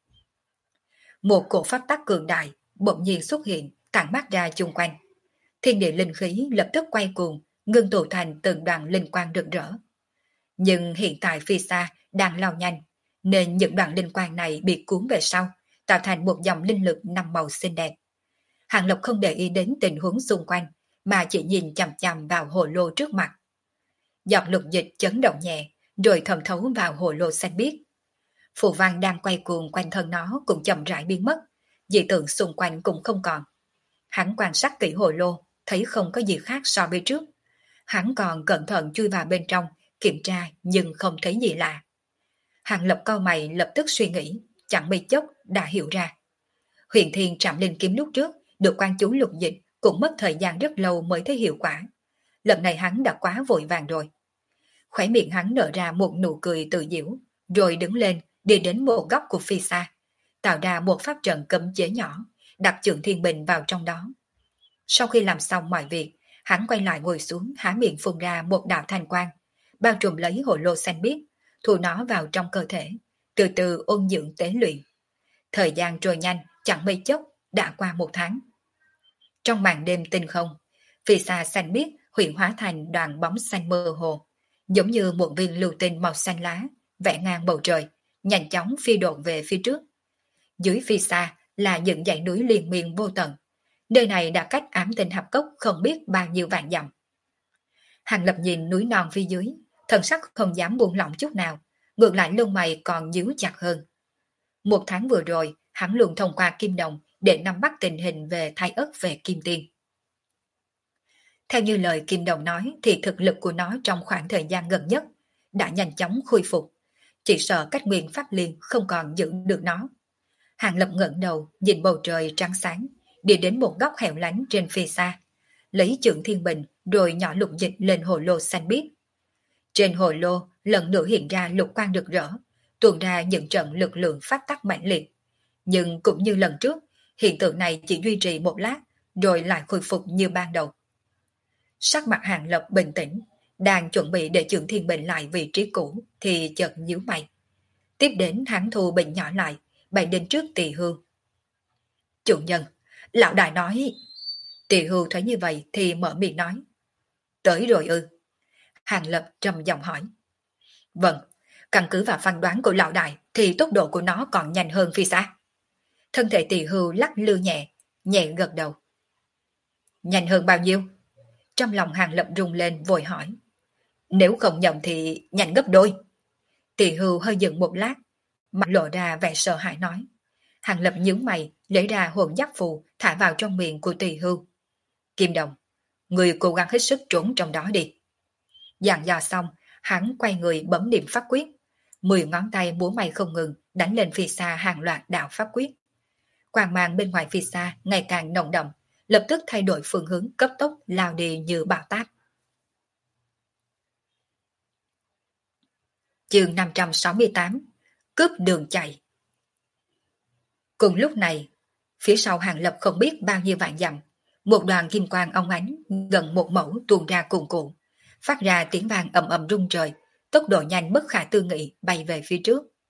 Một cổ pháp tắc cường đại bỗng nhiên xuất hiện, tản mát ra chung quanh. Thiên địa linh khí lập tức quay cuồng, ngưng tụ thành từng đoàn linh quang rực rỡ. Nhưng hiện tại phía xa đang lao nhanh, nên những đoàn linh quang này bị cuốn về sau, tạo thành một dòng linh lực năm màu xinh đẹp. Hàng Lập không để ý đến tình huống xung quanh, mà chỉ nhìn chằm chằm vào hồ lô trước mặt. Giọt lục dịch chấn động nhẹ, rồi thẩm thấu vào hồ lô xanh biếc. Phù văn đang quay cuồng quanh thân nó cũng chậm rãi biến mất, dị tượng xung quanh cũng không còn. Hắn quan sát kỹ hồ lô, thấy không có gì khác so với trước. Hắn còn cẩn thận chui vào bên trong, kiểm tra nhưng không thấy gì lạ. Hàng Lập cau mày lập tức suy nghĩ, chẳng mấy chốc đã hiểu ra. Huyền Thiên Trảm Linh kiếm lúc trước được quan chú lục dịch cũng mất thời gian rất lâu mới thấy hiệu quả. Lần này hắn đã quá vội vàng rồi. Khóe miệng hắn nở ra một nụ cười tự giễu, rồi đứng lên đi đến một góc của phi xa, tạo ra một pháp trận cấm chế nhỏ, đặt Trường Thiên Bình vào trong đó. Sau khi làm xong mọi việc, hắn quay lại ngồi xuống, há miệng phun ra một đạo thanh quang, bao trùm lấy hồ lô xanh biếc, thu nó vào trong cơ thể, từ từ ôn dưỡng tế luyện. Thời gian trôi nhanh, chẳng mấy chốc đã qua một tháng. Trong màn đêm tinh không, phi xa xanh biếc huyện hóa thành đoàn bóng xanh mơ hồ, giống như một viên lưu tinh màu xanh lá vẽ ngang bầu trời, nhanh chóng phi độn về phía trước. Dưới phi xa là những dãy núi liên miên vô tận. Nơi này đã cách Ám Tinh Hạp Cốc không biết bao nhiêu vạn dặm. Hàng Lập nhìn núi non phía dưới, thần sắc không dám buông lỏng chút nào, ngược lại lông mày còn nhíu chặt hơn. Một tháng vừa rồi, hắn luôn thông qua Kim Đồng để nắm bắt tình hình về Thái Ất về Kim Tiên. Theo như lời Kim Đồng nói thì thực lực của nó trong khoảng thời gian gần nhất đã nhanh chóng khôi phục, chỉ sợ cách nguyên pháp liên không còn giữ được nó. Hàng Lập ngẩng đầu nhìn bầu trời trắng sáng, đi đến một góc hẻo lánh trên phía xa, lấy Trường Thiên Bình rồi nhỏ lục dịch lên hồ lô xanh biếc. Trên hồ lô lần nữa hiện ra lục quang rực rỡ, tuôn ra những trận lực lượng pháp tắc mạnh liệt. Nhưng cũng như lần trước, hiện tượng này chỉ duy trì một lát, rồi lại khôi phục như ban đầu. Sắc mặt Hàng Lập bình tĩnh, đang chuẩn bị để Trường Thiên Bình lại vị trí cũ, thì chợt nhíu mày. Tiếp đến hắn thu bình nhỏ lại, bày đến trước Tỳ Hưu. Chủ nhân, lão đại nói. Tỳ Hưu thấy như vậy thì mở miệng nói. Tới rồi ư? Hàng Lập trầm giọng hỏi. Vâng, căn cứ vào phán đoán của lão đại thì tốc độ của nó còn nhanh hơn phi xa. Thân thể Tỳ Hưu lắc lư nhẹ, nhẹ gật đầu. Nhanh hơn bao nhiêu? Trong lòng Hàng Lập rung lên vội hỏi. Nếu không nhầm thì nhanh gấp đôi. Tỳ Hưu hơi dừng một lát, mặt lộ ra vẻ sợ hãi nói. Hàng Lập nhướng mày, lấy ra hồn giáp phù thả vào trong miệng của Tỳ Hưu. Kim Đồng, người cố gắng hết sức trốn trong đó đi. Dặn dò xong, hắn quay người bấm niệm pháp quyết. 10 ngón tay múa may không ngừng đánh lên phía xa hàng loạt đạo pháp quyết. Quang mang bên ngoài phía xa ngày càng nồng đậm, lập tức thay đổi phương hướng cấp tốc lao đi như bão táp. Chương 568, cướp đường chạy. Cùng lúc này, phía sau Hàng Lập không biết bao nhiêu vạn dặm, một đoàn kim quang óng ánh gần một mẫu tuôn ra cuồn cuộn, phát ra tiếng vang ầm ầm rung trời, tốc độ nhanh bất khả tư nghị bay về phía trước.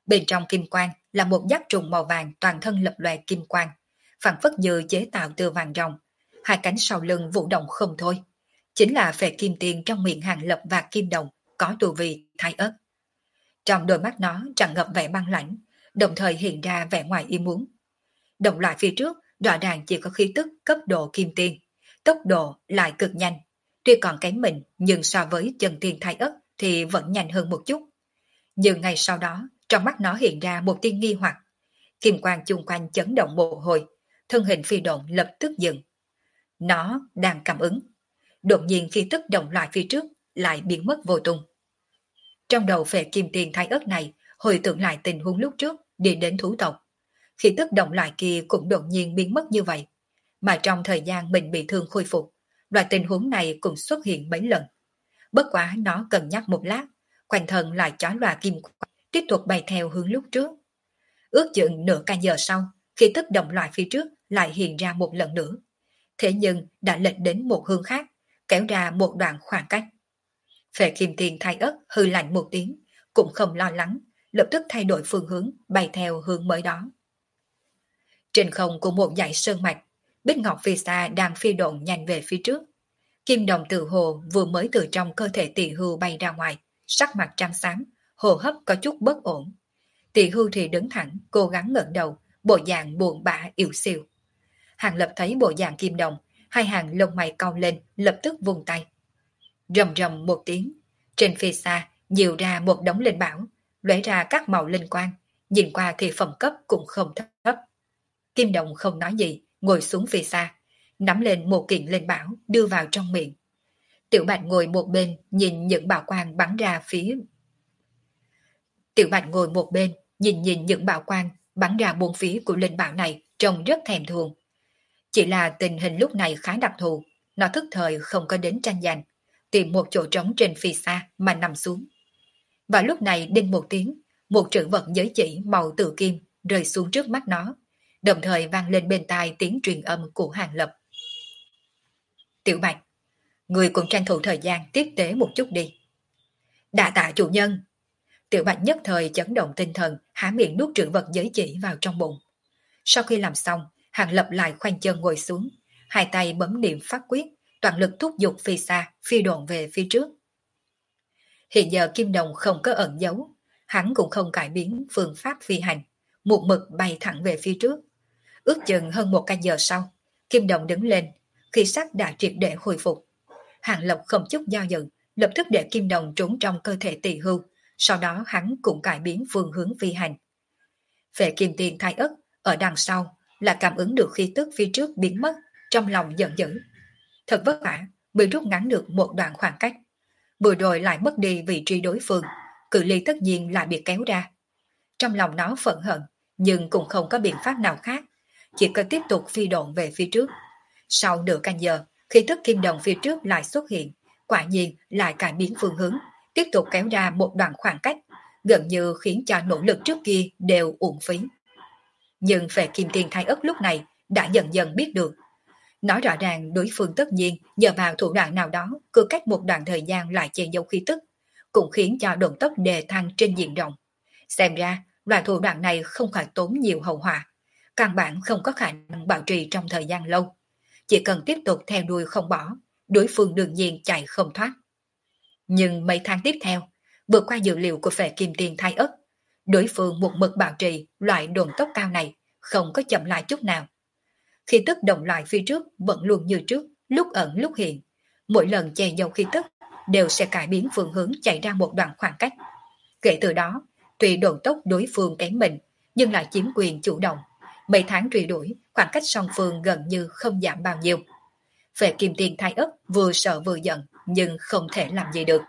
Bên trong kim quang là một giác trùng màu vàng toàn thân lập lòe kim quang, phảng phất như chế tạo từ vàng ròng, hai cánh sau lưng vũ động không thôi. Chính là Phệ Kim Tiền trong miệng Hàng Lập và Kim Đồng, có tu vi thái ất. Trong đôi mắt nó tràn ngập vẻ băng lãnh, đồng thời hiện ra vẻ ngoài ý muốn. Đồng loại phía trước, rõ ràng chỉ có khí tức cấp độ kim tiên, tốc độ lại cực nhanh. Tuy còn kém mình, nhưng so với chân tiên thái ất thì vẫn nhanh hơn một chút. Nhưng ngay sau đó, trong mắt nó hiện ra một tia nghi hoặc. Kim quang chung quanh chấn động một hồi, thân hình phi độn lập tức dừng. Nó đang cảm ứng. Đột nhiên khí tức động loại phía trước lại biến mất vô tung. Trong đầu Phệ Kim Tiền thái ất này hồi tưởng lại tình huống lúc trước đi đến thú tộc. Khí tức động loại kia cũng đột nhiên biến mất như vậy. Mà trong thời gian mình bị thương khôi phục, loại tình huống này cũng xuất hiện mấy lần. Bất quá nó cân nhắc một lát, quanh thân lại chói lòa kim quang, tiếp tục bay theo hướng lúc trước. Ước chừng nửa canh giờ sau, khí tức động loại phía trước lại hiện ra một lần nữa. Thế nhưng đã lệch đến một hướng khác, kéo ra một đoạn khoảng cách. Phệ Kim Tiền thái ất hư lạnh một tiếng, cũng không lo lắng, lập tức thay đổi phương hướng, bay theo hướng mới đó. Trên không của một dãy sơn mạch, Bích Ngọc Phi Sa đang phi độn nhanh về phía trước. Kim đồng tự hồ vừa mới từ trong cơ thể Tỷ Hưu bay ra ngoài, sắc mặt trắng xám, hô hấp có chút bất ổn. Tỷ Hưu thì đứng thẳng, cố gắng ngẩng đầu, bộ dạng buồn bã yếu xìu. Hàng Lập thấy bộ dạng Kim đồng, hai hàng lông mày cau lên, lập tức vung tay. Rầm rầm một tiếng, trên phía xa nhiều ra một đống linh bảo, lóe ra các màu linh quang, nhìn qua thì phẩm cấp cũng không thấp. Kim đồng không nói gì, ngồi xuống phía xa, nắm lên một kiện linh bảo đưa vào trong miệng. Tiểu Bạch ngồi một bên nhìn những bảo quang bắn ra phía. Tiểu Bạch ngồi một bên nhìn những bảo quang bắn ra bốn phía của linh bảo này, trông rất thèm thuồng. Chỉ là tình hình lúc này khá đặc thù, nó thức thời không có đến tranh giành, tìm một chỗ trống trên phi xa mà nằm xuống. Và lúc này đinh một tiếng, một trữ vật giới chỉ màu tử kim rơi xuống trước mắt nó, đồng thời vang lên bên tai tiếng truyền âm của Hàng Lập. Tiểu Bạch, người cũng tranh thủ thời gian tiếp tế một chút đi. Đa tạ chủ nhân. Tiểu Bạch nhất thời chấn động tinh thần, há miệng nuốt trữ vật giới chỉ vào trong bụng. Sau khi làm xong, Hàng Lập lại khoanh chân ngồi xuống, hai tay bấm niệm pháp quyết, toàn lực thúc giục phi xa, phi độn về phía trước. Hiện giờ Kim Đồng không có ẩn giấu, hắn cũng không cải biến phương pháp phi hành, một mực bay thẳng về phía trước. Ước chừng hơn một canh giờ sau, Kim Đồng đứng lên, khí sắc đã triệt để hồi phục. Hàng Lập không chút do dự, lập tức để Kim Đồng trốn trong cơ thể Tỷ Hưu, sau đó hắn cũng cải biến phương hướng phi hành. Phệ Kim Tiền thái ất ở đằng sau là cảm ứng được khí tức phía trước biến mất, trong lòng giận dữ. Thật vất vả mới rút ngắn được một đoạn khoảng cách, vừa rồi lại mất đi vị trí đối phương, cự ly tất nhiên lại bị kéo ra. Trong lòng nó phẫn hận, nhưng cũng không có biện pháp nào khác, chỉ cần tiếp tục phi độn về phía trước. Sau nửa canh giờ, khi tức Kim Đồng phía trước lại xuất hiện, quả nhiên lại cải biến phương hướng, tiếp tục kéo ra một đoạn khoảng cách, gần như khiến cho nỗ lực trước kia đều uổng phí. Nhưng Phệ Kim Tiền thái ất lúc này đã dần dần biết được. Nói rõ ràng đối phương tất nhiên nhờ vào thủ đoạn nào đó cứ cách một đoạn thời gian lại che giấu khí tức, cũng khiến cho độn tốc đề thăng trên diện rộng. Xem ra, loại thủ đoạn này không phải tốn nhiều hậu họa, căn bản không có khả năng bảo trì trong thời gian lâu. Chỉ cần tiếp tục theo đuôi không bỏ, đối phương đương nhiên chạy không thoát. Nhưng mấy tháng tiếp theo, vượt qua dự liệu của Phệ Kim Tiền thái ất, đối phương một mực bảo trì loại độn tốc cao này, không có chậm lại chút nào. Khi tức động loại phía trước vẫn luôn như trước, lúc ẩn lúc hiện. Mỗi lần che giấu khí tức đều sẽ cải biến phương hướng chạy ra một đoạn khoảng cách. Kể từ đó, tuy độn tốc đối phương kém mình, nhưng lại chiếm quyền chủ động. Mấy tháng truy đuổi, khoảng cách song phương gần như không giảm bao nhiêu. Phệ Kim Tiền thái ất vừa sợ vừa giận, nhưng không thể làm gì được.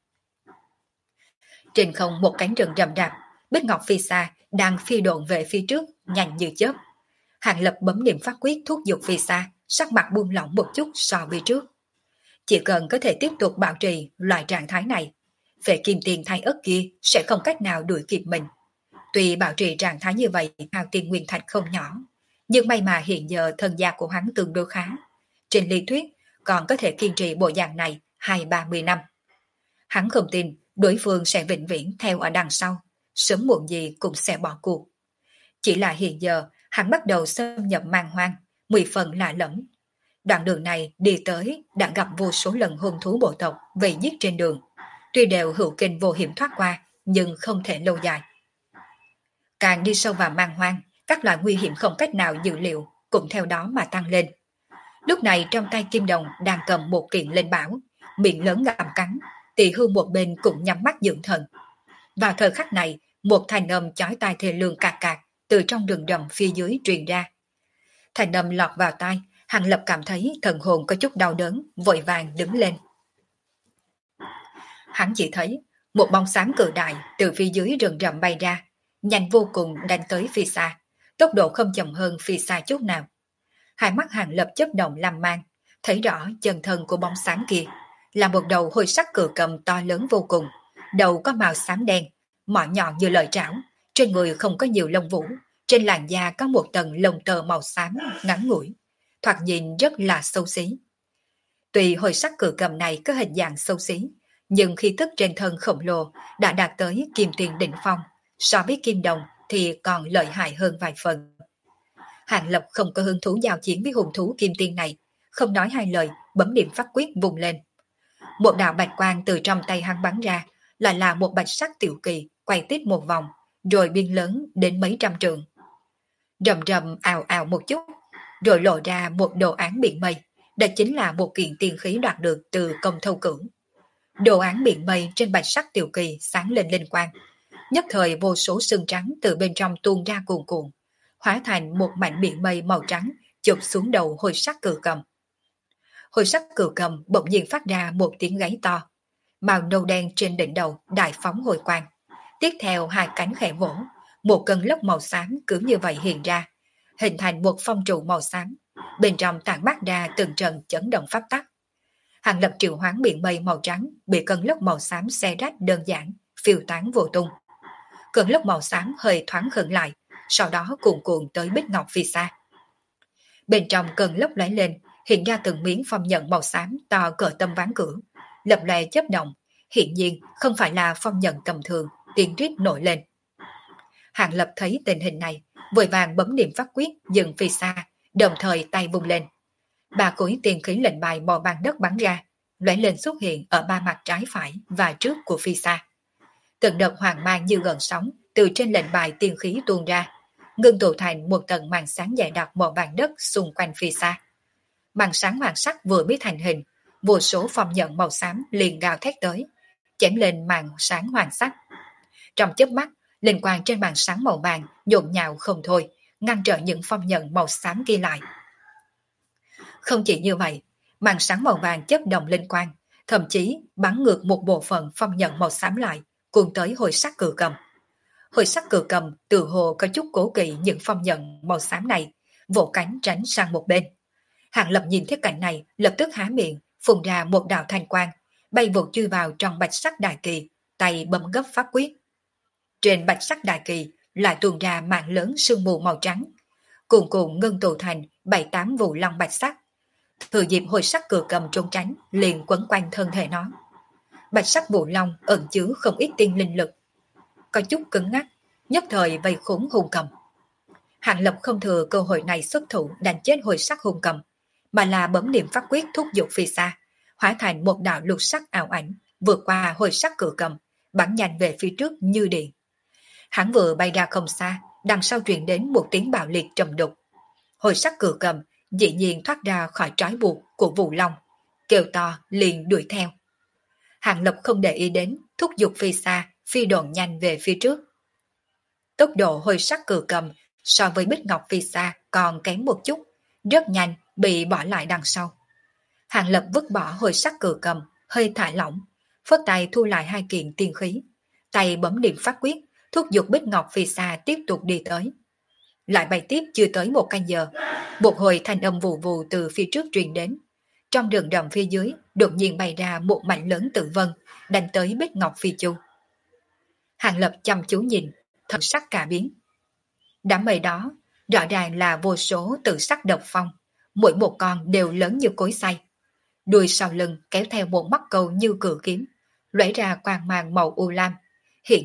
Trên không một cánh rừng rậm rạp, Bích Ngọc Phi Sa đang phi độn về phía trước, nhanh như chớp. Hàng Lập bấm niệm pháp quyết thúc giục phi xa, sắc mặt buông lỏng một chút so với trước. Chỉ cần có thể tiếp tục bảo trì loại trạng thái này, Phệ Kim Tiền thái ất kia sẽ không cách nào đuổi kịp mình. Tuy bảo trì trạng thái như vậy hao tiền nguyên thạch không nhỏ, nhưng may mà hiện giờ thân gia của hắn tương đối khá. Trên lý thuyết còn có thể kiên trì bộ dạng này 20-30 năm. Hắn không tin đối phương sẽ vĩnh viễn theo ở đằng sau, sớm muộn gì cũng sẽ bỏ cuộc. Chỉ là hiện giờ, hắn bắt đầu xâm nhập man hoang, 10 phần lạ lẫm. Đoạn đường này đi tới đã gặp vô số lần hung thú bộ tộc vây giết trên đường. Tuy đều hữu kinh vô hiểm thoát qua, nhưng không thể lâu dài. Càng đi sâu vào man hoang, các loại nguy hiểm không cách nào dự liệu cũng theo đó mà tăng lên. Lúc này trong tay Kim Đồng đang cầm một kiện lên bảo, miệng lớn gặm cắn, Tỳ Hưu một bên cũng nhắm mắt dưỡng thần. Vào thời khắc này, một thanh âm chói tai thê lương cạc cạc từ trong rừng rậm phía dưới truyền ra. Thanh âm lọt vào tai, Hàng Lập cảm thấy thần hồn có chút đau đớn, vội vàng đứng lên. Hắn chỉ thấy một bóng xám cự đại từ phía dưới rừng rậm bay ra, nhanh vô cùng đánh tới phía xa, tốc độ không chậm hơn phía xa chút nào. Hai mắt Hàng Lập chớp động làm mang, thấy rõ chân thân của bóng xám kia là một đầu hôi sắc cự cầm to lớn vô cùng, đầu có màu xám đen, mỏ nhọn như lợi trảo, trên người không có nhiều lông vũ, trên làn da có một tầng lông tơ màu xám ngắn ngủi, thoạt nhìn rất là xấu xí. Tuy hôi sắc cự cầm này có hình dạng xấu xí, nhưng khí tức trên thân khổng lồ đã đạt tới kim tiền đỉnh phong, so với Kim Đồng thì còn lợi hại hơn vài phần. Hàng Lập không có hứng thú giao chiến với hùng thú kim tiên này, không nói hai lời, bấm điểm phát quyết vùng lên. Một đạo bạch quang từ trong tay hắn bắn ra, lại là một bạch sắc tiểu kỳ quay tít một vòng, rồi biên lớn đến mấy trăm trượng. Rầm rầm ào ào một chút, rồi lộ ra một đồ án biển mây, đó chính là một kiện tiên khí đoạt được từ Công Thâu Cửu. Đồ án biển mây trên bạch sắc tiểu kỳ sáng lên linh quang, nhất thời vô số sương trắng từ bên trong tuôn ra cuồn cuộn, hóa thành một mảnh biển mây màu trắng chụp xuống đầu hôi sắc cự cầm. Hôi sắc cự cầm bỗng nhiên phát ra một tiếng gáy to, màu nâu đen trên đỉnh đầu đại phóng hồi quang. Tiếp theo hai cánh khẽ vỗ, một cơn lốc màu xám cứ như vậy hiện ra, hình thành một phong trụ màu xám, bên trong tản mát ra từng trận chấn động pháp tắc. Hàng Lập triệu hoán biển mây màu trắng bị cơn lốc màu xám xé rách đơn giản, phiêu tán vô tung. Cơn lốc màu xám hơi thoáng khựng lại, sau đó cuồn cuộn tới Bích Ngọc phía xa. Bên trong cơn lốc lóe lên, hiện ra từng miếng phong nhận màu xám to cỡ tấm ván cửa, lập lòe chớp động, hiện nhiên không phải là phong nhận tầm thường, tiếng rít nổi lên. Hàng Lập thấy tình hình này, vội vàng bấm điểm phát quyết dừng phía xa, đồng thời tay vung lên. Ba khối tiền khí lệnh bài màu vàng đất bắn ra, lóe lên xuất hiện ở ba mặt trái phải và trước của phi xa. Từng đợt hoàng mang như gần sóng từ trên lệnh bài tiền khí tuôn ra, ngưng tụ thành một tầng màn sáng dày đặc màu vàng đất xung quanh phi xa. Màn sáng hoàng sắc vừa mới thành hình, vô số phong nhận màu xám liền gào thét tới, chém lên màn sáng hoàng sắc. Trong chớp mắt, linh quang trên màn sáng màu vàng nhộn nhạo không thôi, ngăn trở những phong nhận màu xám kia lại. Không chỉ như vậy, màn sáng màu vàng chớp động linh quang, thậm chí bắn ngược một bộ phận phong nhận màu xám lại, cuốn tới hồi sắc cự cầm. Hồi sắc cự cầm tự hồ có chút cố kỵ những phong nhận màu xám này, vỗ cánh tránh sang một bên. Hàng Lập nhìn thấy cảnh này, lập tức há miệng, phun ra một đạo thanh quang, bay vụt chui vào trong bạch sắc đại kỳ, tay bấm gấp pháp quyết. Trên bạch sắc đại kỳ lại tuôn ra mảng lớn sương mù màu trắng, cuồn cuộn ngưng tụ thành 7-8 vụ long bạch sắc. Thừa dịp hồi sắc cự cầm trốn tránh, liền quấn quanh thân thể nó. Bạch sắc vụ long ẩn chứa không ít tiên linh lực, có chút cứng ngắc, nhất thời vây khốn hung cầm. Hàng Lập không thừa cơ hội này xuất thủ đánh chết hồi sắc hung cầm, mà là bấm niệm pháp quyết thúc giục phía xa, hóa thành một đạo lục sắc ảo ảnh, vượt qua hồi sắc cự cầm, bắn nhanh về phía trước như điện. Hắn vừa bay ra không xa, đằng sau truyền đến một tiếng bạo liệt trầm đục. Hồi sắc cự cầm dĩ nhiên thoát ra khỏi trói buộc của Vũ Long, kêu to liền đuổi theo. Hàng Lập không để ý đến, thúc giục phi xa, phi độn nhanh về phía trước. Tốc độ hồi sắc cự cầm so với Bích Ngọc phi xa còn kém một chút, rất nhanh bị bỏ lại đằng sau. Hàng Lập vứt bỏ hồi sắc cự cầm, hơi thả lỏng, phất tay thu lại hai kiện tiên khí, tay bấm điểm phát quyết, thúc giục Bích Ngọc phi xa tiếp tục đi tới. Lại bay tiếp chưa tới một canh giờ, một hồi thanh âm vù vù từ phía trước truyền đến. Trong rừng rậm phía dưới đột nhiên bay ra một mảnh lớn tự vân, đánh tới Bích Ngọc phi chu. Hàng Lập chăm chú nhìn, thần sắc cả biến. Đám mây đó rõ ràng là vô số tự sắc độc phong, mỗi một con đều lớn như cối xay. Đuôi sau lưng kéo theo một mắt câu như cự kiếm, lóe ra quang mang màu u lam, hiện nhiên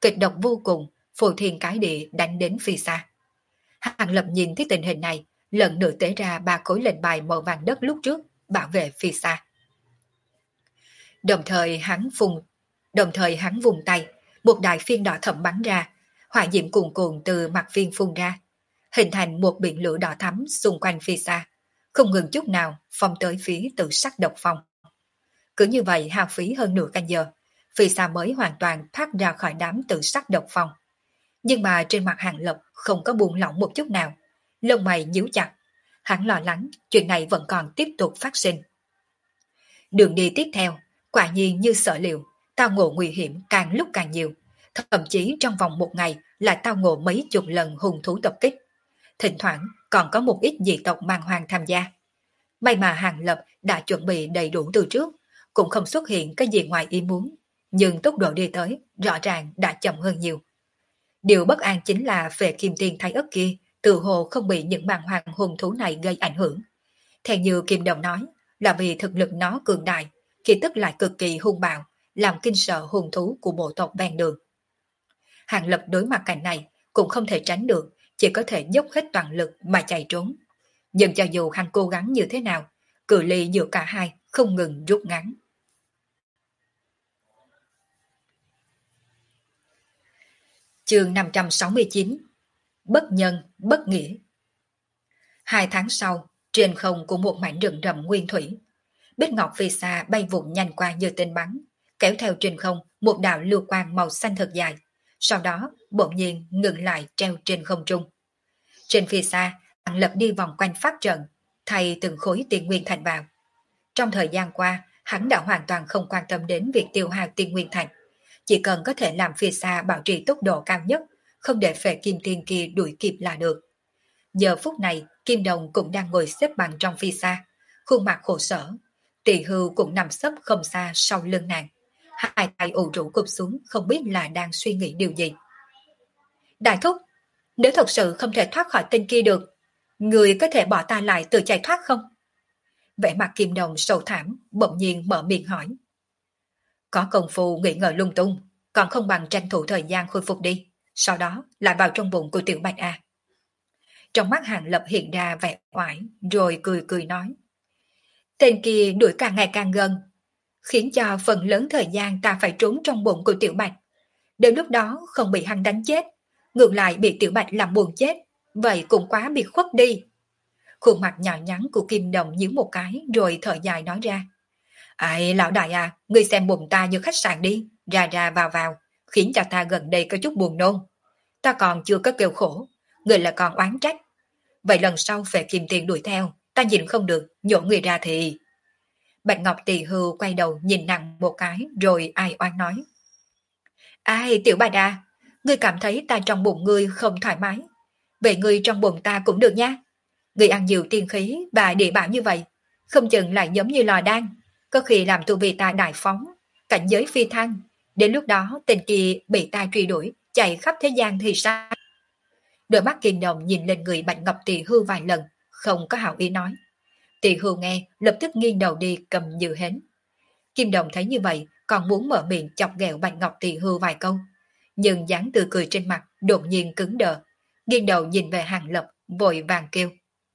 kịch độc vô cùng, phù thiên cái địa đánh đến phi xa. Hàng Lập nhìn thấy tình hình này, lần nữa tế ra 3 khối lệnh bài màu vàng đất lúc trước, bảo vệ phi xa. Đồng thời hắn vùng tay, một đại phiên đỏ thẫm bắn ra, hỏa diễm cuồn cuộn từ mặt phiên phun ra, hình thành một biển lửa đỏ thắm xung quanh phi xa, không ngừng chút nào phong tới phía Tử Sắc Độc Phong. Cứ như vậy hao phí hơn nửa canh giờ, phi xa mới hoàn toàn thoát ra khỏi đám Tử Sắc Độc Phong. Nhưng mà trên mặt Hàng Lập không có buông lỏng một chút nào, lông mày nhíu chặt, hắn lo lắng chuyện này vẫn còn tiếp tục phát sinh. Đường đi tiếp theo, quả nhiên như sở liệu, tao ngộ nguy hiểm càng lúc càng nhiều, thậm chí trong vòng một ngày lại tao ngộ mấy chục lần hung thú tập kích. Thỉnh thoảng còn có một ít dị tộc mang hoang tham gia. May mà Hàng Lập đã chuẩn bị đầy đủ từ trước, cũng không xuất hiện cái gì ngoài ý muốn, nhưng tốc độ đi tới rõ ràng đã chậm hơn nhiều. Điều bất an chính là về Kim Tiên Thái Ất kia, tự hồ không bị những màn hoàng hung thú này gây ảnh hưởng. Theo như Kim Đồng nói, là vì thực lực nó cường đại, khi tức lại cực kỳ hung bạo, làm kinh sợ hung thú của bộ tộc ven đường. Hàng Lập đối mặt cảnh này cũng không thể tránh được, chỉ có thể dốc hết toàn lực mà chạy trốn. Nhưng cho dù hắn cố gắng như thế nào, cự ly giữa cả hai không ngừng rút ngắn. Chương 569. Bất nhân, bất nghĩa. 2 tháng sau, trên không của một mảnh rừng rậm nguyên thủy, Bích Ngọc Phi Xa bay vụn nhanh qua như tên bắn, kéo theo trên không một đạo lưu quang màu xanh thật dài, sau đó bỗng nhiên ngừng lại treo trên không trung. Trên Phi Xa, Hàng Lập đi vòng quanh pháp trận, thay từng khối tiên nguyên thành vào. Trong thời gian qua, hắn đã hoàn toàn không quan tâm đến việc tiêu hao tiên nguyên thành, chỉ cần có thể làm Phi Xa bảo trì tốc độ cao nhất, không để phệ kim tiên kia đuổi kịp là được. Giờ phút này, Kim Đồng cũng đang ngồi xếp bằng trong Phi Xa, khuôn mặt khổ sở. Tỳ Hưu cũng nằm sấp không xa sau lưng nàng, hai tay ủ rũ cụp xuống, không biết là đang suy nghĩ điều gì. Đại thúc, nếu thật sự không thể thoát khỏi tên kia được, người có thể bỏ ta lại tự chạy thoát không? Vẻ mặt Kim Đồng sầu thảm, bỗng nhiên mở miệng hỏi. Có công phu nghĩ ngợi lung tung, còn không bằng tranh thủ thời gian khôi phục đi, sau đó lại vào trong bụng của Tiểu Bạch A. Trong mắt Hàng Lập hiện ra vẻ oải, rồi cười cười nói. Tên kia đuổi càng ngày càng gần, khiến cho phần lớn thời gian ta phải trốn trong bụng của Tiểu Bạch. Đến lúc đó không bị hắn đánh chết, ngược lại bị Tiểu Bạch làm buồn chết, vậy cũng quá bị khuất đi. Khuôn mặt nhỏ nhắn của Kim Đồng nhíu một cái rồi thở dài nói ra. Ai lão đại à, ngươi xem bụng ta như khách sạn đi, ra ra vào vào, khiến cho ta gần đây có chút buồn nôn. Ta còn chưa có kêu khổ, người là còn oán trách. Vậy lần sau về Kim Tiền đuổi theo, ta nhìn không được, nhổ người ra thì... Bạch Ngọc Tỳ Hưu quay đầu nhìn nàng một cái rồi ai oán nói. Ai Tiểu Bạch à, ngươi cảm thấy ta trong bụng ngươi không thoải mái. Vậy ngươi trong bụng ta cũng được nha. Ngươi ăn nhiều tiên khí và địa bảo như vậy, không chừng lại giống như lò đan, có khi làm tu vi ta đại phóng, cảnh giới phi thăng. Đến lúc đó tên kia bị ta truy đuổi, chạy khắp thế gian thì sao? Đôi mắt Kim Đồng nhìn lên người Bạch Ngọc Tỳ Hưu vài lần, không có hảo ý nói. Tỳ Hưu nghe, lập tức nghiêng đầu đi cầm như hến. Kim Đồng thấy như vậy, còn muốn mở miệng chọc ghẹo Bạch Ngọc Tỳ Hưu vài câu. Nhưng dáng tươi cười trên mặt đột nhiên cứng đờ, nghiêng đầu nhìn về Hàng Lập, vội vàng kêu.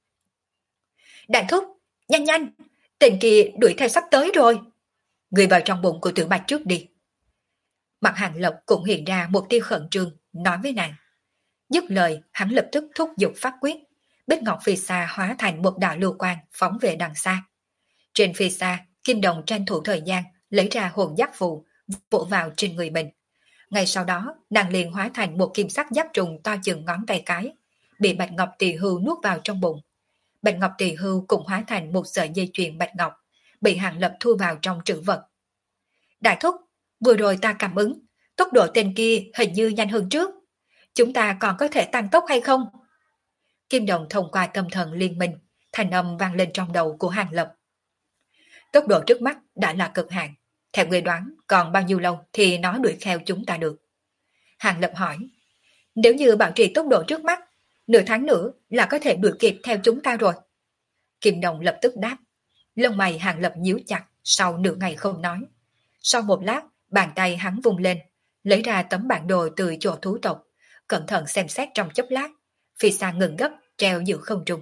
Đại thúc, nhanh nhanh, tên kia đuổi theo sắp tới rồi. Người vào trong bụng của Tiểu Bạch trước đi. Mặt Hàng Lập cũng hiện ra một tia khẩn trương, nói với nàng. Dứt lời, hắn lập tức thúc giục pháp quyết. Bích Ngọc Phi Xa hóa thành một đạo lưu quang phóng về đằng xa. Trên Phi Xa, Kim Đồng tranh thủ thời gian lấy ra hồn giáp phù, vỗ vào trên người mình. Ngay sau đó, nàng liền hóa thành một kim sắc giáp trùng to chừng ngón tay cái, bị Bạch Ngọc Tỳ Hưu nuốt vào trong bụng. Bạch Ngọc Tỳ Hưu cũng hóa thành một sợi dây chuyền bạch ngọc, bị Hàng Lập thu vào trong trữ vật. Đại thúc, vừa rồi ta cảm ứng, tốc độ tên kia hình như nhanh hơn trước. Chúng ta còn có thể tăng tốc hay không? Kim Đồng thông qua tâm thần liên minh, thanh âm vang lên trong đầu của Hàng Lập. Tốc độ trước mắt đã là cực hạn. Theo người đoán, còn bao nhiêu lâu thì nó đuổi theo chúng ta được? Hàng Lập hỏi. Nếu như bảo trì tốc độ trước mắt, nửa tháng nữa là có thể đuổi kịp theo chúng ta rồi. Kim Đồng lập tức đáp. Lông mày Hàng Lập nhíu chặt sau nửa ngày không nói. Sau một lát, bàn tay hắn vung lên, lấy ra tấm bản đồ từ chỗ thú tộc, cẩn thận xem xét trong chốc lát, phi xa ngừng gấp treo giữa không trung.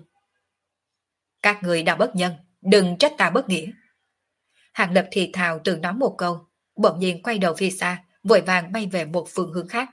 Các người đã bất nhân, đừng trách ta bất nghĩa. Hàng Lập thì thào tự nói một câu, bỗng nhiên quay đầu phi xa, vội vàng bay về một phương hướng khác.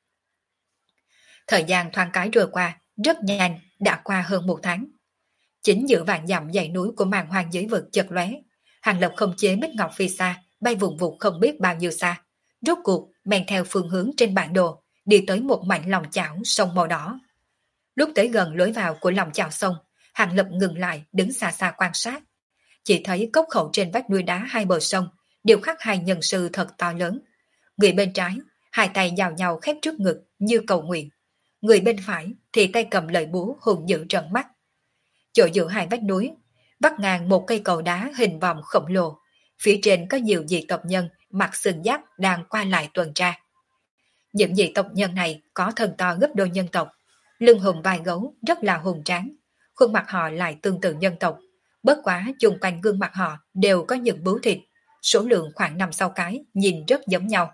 Thời gian thoáng cái trôi qua, rất nhanh, đã qua hơn 1 tháng. Chính giữa vạn dặm dãy núi của màn hoang giới vực chợt lóe, Hàng Lập không chế Bích Ngọc phi xa, bay vùng vụt không biết bao nhiêu xa, rốt cuộc men theo phương hướng trên bản đồ, đi tới một mảnh lòng chảo sông màu đỏ. Lúc tới gần lối vào của lòng chảo sông, Hàng Lập ngừng lại đứng xa xa quan sát. Chỉ thấy cốc khẩu trên vách núi đá hai bờ sông đều khắc hai nhân sư thật to lớn. Người bên trái, hai tay giao nhau khép trước ngực như cầu nguyện. Người bên phải thì tay cầm lợi búa hùng dữ trợn mắt. Chỗ giữa hai vách núi, vắt ngang một cây cầu đá hình vòng khổng lồ. Phía trên có nhiều dị tộc nhân mặc sừng giáp đang qua lại tuần tra. Những dị tộc nhân này có thân to gấp đôi nhân tộc, lưng hùng vai gấu rất là hùng tráng, khuôn mặt họ lại tương tự nhân tộc, bất quá chung quanh gương mặt họ đều có những bướu thịt, số lượng khoảng 5-6 cái, nhìn rất giống nhau.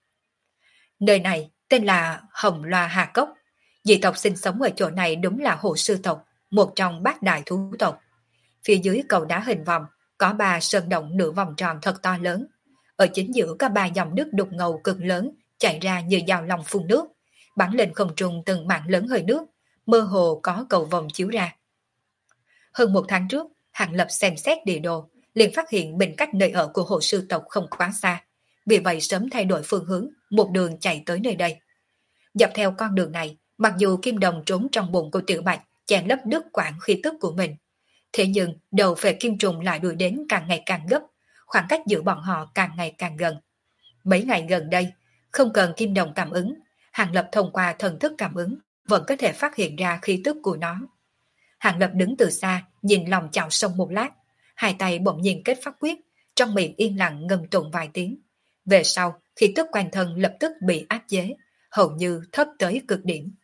Nơi này tên là Hồng Loa Hà Cốc, dị tộc sinh sống ở chỗ này đúng là hồ sư tộc, một trong bát đại thú tộc. Phía dưới cầu đá hình vòng có 3 sơn động nửa vòng tròn thật to lớn, ở chính giữa có 3 dòng nước đục ngầu cực lớn chảy ra như dao long phun nước, bắn lên không trung từng mảng lớn hơi nước, mơ hồ có cầu vồng chiếu ra. Hơn 1 tháng trước, Hàng Lập xem xét địa đồ, liền phát hiện mình cách nơi ở của hồ sư tộc không quá xa, vì vậy sớm thay đổi phương hướng, một đường chạy tới nơi đây. Dọc theo con đường này, mặc dù kim đồng trốn trong bụng của Tiểu Bạch, che lấp đứt quãng khí tức của mình, thế nhưng đầu về kim trùng lại đuổi đến càng ngày càng gấp, khoảng cách giữa bọn họ càng ngày càng gần. Mấy ngày gần đây, không cần kim đồng cảm ứng, Hàng Lập thông qua thần thức cảm ứng vẫn có thể phát hiện ra khí tức của nó. Hàng Lập đứng từ xa, nhìn lòng chảo sông một lát, hai tay bỗng nhiên kết pháp quyết, trong miệng yên lặng ngâm tụng vài tiếng. Về sau, khí tức quanh thân lập tức bị áp chế, hầu như thấp tới cực điểm.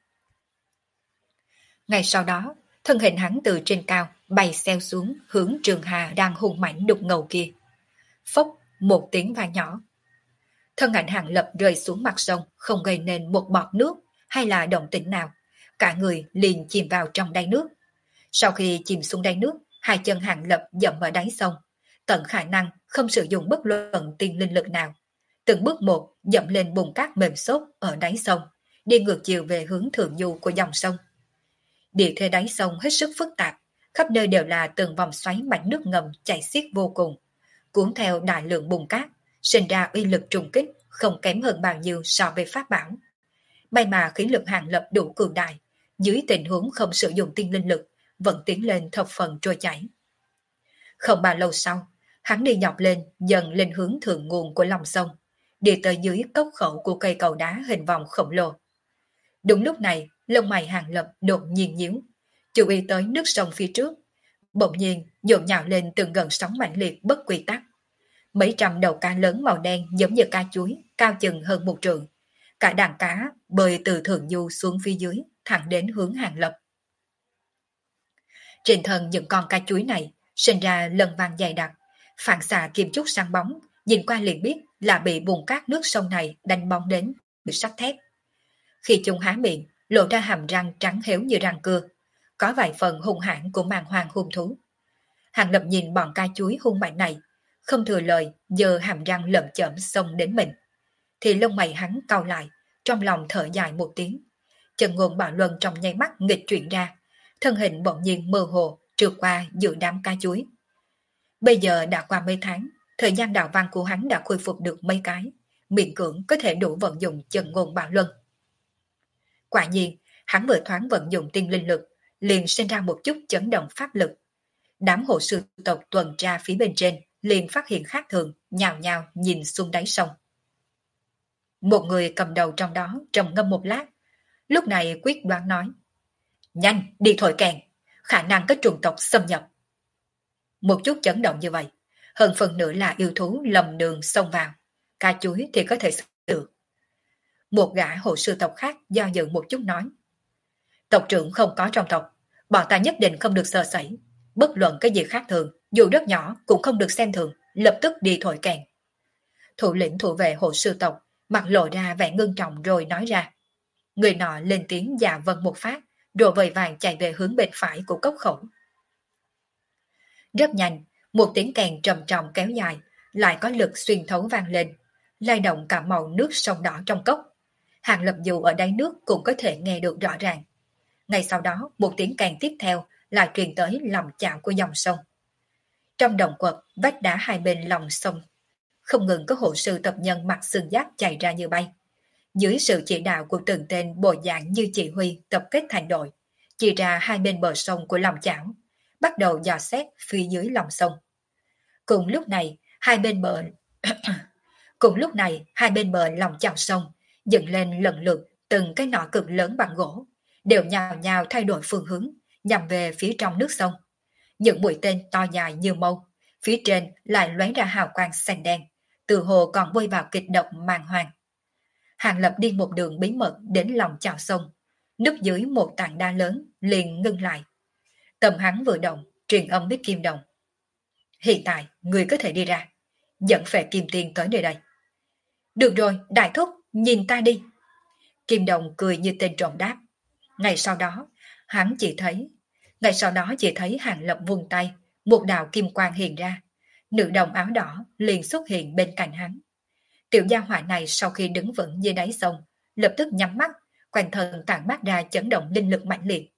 Ngay sau đó, thân hình hắn từ trên cao bay xeo xuống hướng Trường Hà đang hùng mãnh đục ngầu kia. Phốc, một tiếng vang nhỏ. Thân ảnh Hàng Lập rơi xuống mặt sông, không gây nên một bọt nước hay là động tĩnh nào. Cả người liền chìm vào trong đáy nước. Sau khi chìm xuống đáy nước, hai chân Hàng Lập dậm ở đáy sông, tận khả năng không sử dụng bất luận tiên linh lực nào. Từng bước một dậm lên bùn cát mềm xốp ở đáy sông, đi ngược chiều về hướng thượng du của dòng sông. Địa thế đáy sông hết sức phức tạp, khắp nơi đều là từng vòng xoáy mạch nước ngầm chảy xiết vô cùng, cuốn theo đại lượng bùn cát, sinh ra uy lực trùng kích không kém hơn bao nhiêu so với pháp bảo. May mà khí lực Hàng Lập đủ cường đại, dưới tình huống không sử dụng tiên linh lực, vẫn tiến lên thập phần trôi chảy. Không bao lâu sau, hắn đi nhọc lên, dần lên hướng thượng nguồn của lòng sông, đi tới dưới cốc khẩu của cây cầu đá hình vòng khổng lồ. Đúng lúc này, lông mày Hàng Lập đột nhiên nhíu, chú ý tới nước sông phía trước, bỗng nhiên dồn nhào lên từng gần sóng mãnh liệt bất quy tắc. Mấy trăm đầu cá lớn màu đen giống như cá chuối, cao chừng hơn 1 trượng. Cả đàn cá bơi từ thượng du xuống phía dưới, thẳng đến hướng Hàng Lập. Trên thân những con cá chuối này sinh ra lần vàng dày đặc, phản xạ kim chút sáng bóng, nhìn qua liền biết là bị bùn cát nước sông này đánh bóng đến bị sắt thép. Khi chúng há miệng, lộ ra hàm răng trắng héo như răng cưa, có vài phần hung hãn của màn hoàng hung thú. Hàng Lập nhìn bọn cá chuối hung mạnh này, không thừa lời, giơ hàm răng lởm chởm xông đến mình. Thì lông mày hắn cau lại, trong lòng thở dài một tiếng. Chân ngôn bạo luân trong nháy mắt nghịch chuyển ra, thân hình bỗng nhiên mơ hồ trượt qua giữa đám cá chuối. Bây giờ đã qua mấy tháng, thời gian đạo văn của hắn đã khôi phục được mấy cái, miễn cưỡng có thể đủ vận dụng chân ngôn bạo luân. Quả nhiên, hắn vừa thoáng vận dụng tiên linh lực, liền sinh ra một chút chấn động pháp lực. Đám hộ sư tộc tuần tra phía bên trên liền phát hiện khác thường, nhào nhào nhìn xuống đáy sông. Một người cầm đầu trong đó trầm ngâm một lát, lúc này quyết đoán nói: nhanh, đi thổi kèn, khả năng có trùng tộc xâm nhập. Một chút chấn động như vậy, hơn phần nữa là yêu thú lầm đường xông vào, cá chuối thì có thể xử được. Một gã hộ sư tộc khác do dự một chút nói: tộc trưởng không có trong tộc, bọn ta nhất định không được sơ sẩy, bất luận cái gì khác thường, dù rất nhỏ cũng không được xem thường, lập tức đi thổi kèn. Thủ lĩnh thủ vệ hộ sư tộc mặt lộ ra vẻ ngưng trọng rồi nói ra. Người nọ lên tiếng dạ vâng một phát, rồi vội vàng chạy về hướng bên phải của cốc khẩu. Rất nhanh, một tiếng kèn trầm trọng kéo dài, lại có lực xuyên thấu vang lên, lay động cả màu nước sông đỏ trong cốc. Hàng Lập dù ở đáy nước cũng có thể nghe được rõ ràng. Ngay sau đó, một tiếng kèn tiếp theo lại truyền tới lòng chảo của dòng sông. Trong đồng quật, vách đá hai bên lòng sông, không ngừng có hộ sư tập nhân mặc xương giáp chạy ra như bay. Dưới sự chỉ đạo của từng tên bộ dạng như chỉ huy tập kết thành đội, chỉ ra hai bên bờ sông của lòng chảo, bắt đầu dò xét phía dưới lòng sông. Cùng lúc này, hai bên bờ lòng chảo sông dựng lên lần lượt từng cái nỏ cực lớn bằng gỗ, đều nhào nhào thay đổi phương hướng, nhằm về phía trong nước sông. Những mũi tên to dài như mâu, phía trên lại lóe ra hào quang xanh đen, từ hồ còn bơi vào kịch độc màng hoàng. Hàng Lập đi một đường bí mật đến lòng chảo sông, núp dưới một tảng đá lớn liền ngưng lại. Tầm hắn vừa động, truyền âm với Kim Đồng. Hiện tại, người có thể đi ra, dẫn Phệ Kim Tiên tới nơi đây. Được rồi, đại thúc, nhìn ta đi. Kim Đồng cười như tên trộm đáp. Ngay sau đó, chỉ thấy Hàng Lập vung tay, một đạo kim quang hiện ra. Nữ đồng áo đỏ liền xuất hiện bên cạnh hắn. Tiểu gia hỏa này sau khi đứng vững dưới đáy sông, lập tức nhắm mắt, quanh thân tản mát ra chấn động linh lực mãnh liệt.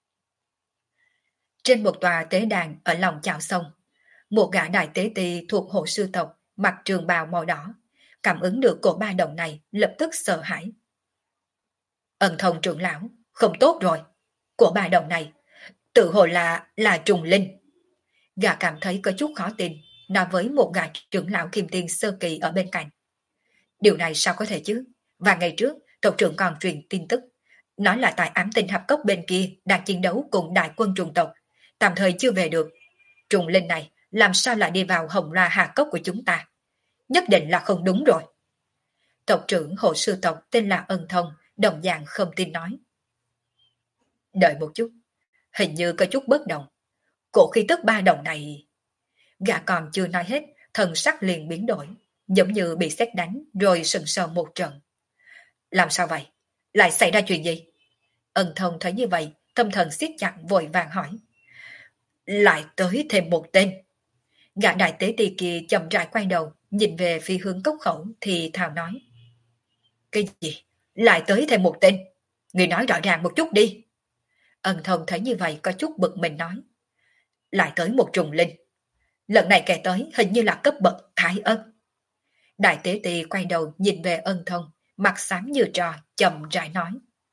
Trên một tòa tế đàn ở lòng chảo sông, một gã đại tế ti thuộc hộ sư tộc mặc trường bào màu đỏ, cảm ứng được cổ ba động này lập tức sợ hãi. Ân Thông trưởng lão, không tốt rồi. Cổ ba động này, tự hồ là trùng linh. Gã cảm thấy có chút khó tin, nói với một gã trưởng lão kim tiên sơ kỳ ở bên cạnh. Điều này sao có thể chứ? Và ngày trước, tộc trưởng còn truyền tin tức, nói là tại ám tinh hạp cốc bên kia đang chiến đấu cùng đại quân trùng tộc, tạm thời chưa về được. Trùng linh này làm sao lại đi vào hồng ra hà cốc của chúng ta? Nhất định là không đúng rồi. Tộc trưởng hộ sư tộc tên là Ân Thông, đồng dạng không tin nói. Đợi một chút, hình như có chút bất đồng. Cổ khí tức ba đồng này... Gã còn chưa nói hết, thần sắc liền biến đổi, giống như bị sét đánh rồi sừng sờ một trận. Làm sao vậy? Lại xảy ra chuyện gì? Ân Thông thấy như vậy, tâm thần siết chặt vội vàng hỏi. Lại tới thêm một tên. Gã đại tế ti kia chậm rãi quay đầu, nhìn về phía hướng cốc khẩu thì thào nói. Cái gì? Lại tới thêm một tên? Người nói rõ ràng một chút đi. Ân Thông thấy như vậy có chút bực mình nói. Lại tới một trùng linh. Lần này kẻ tới hình như là cấp bậc thái ân. Đại tế ti quay đầu nhìn về Ân Thông, mặt xám như trò, chậm rãi nói.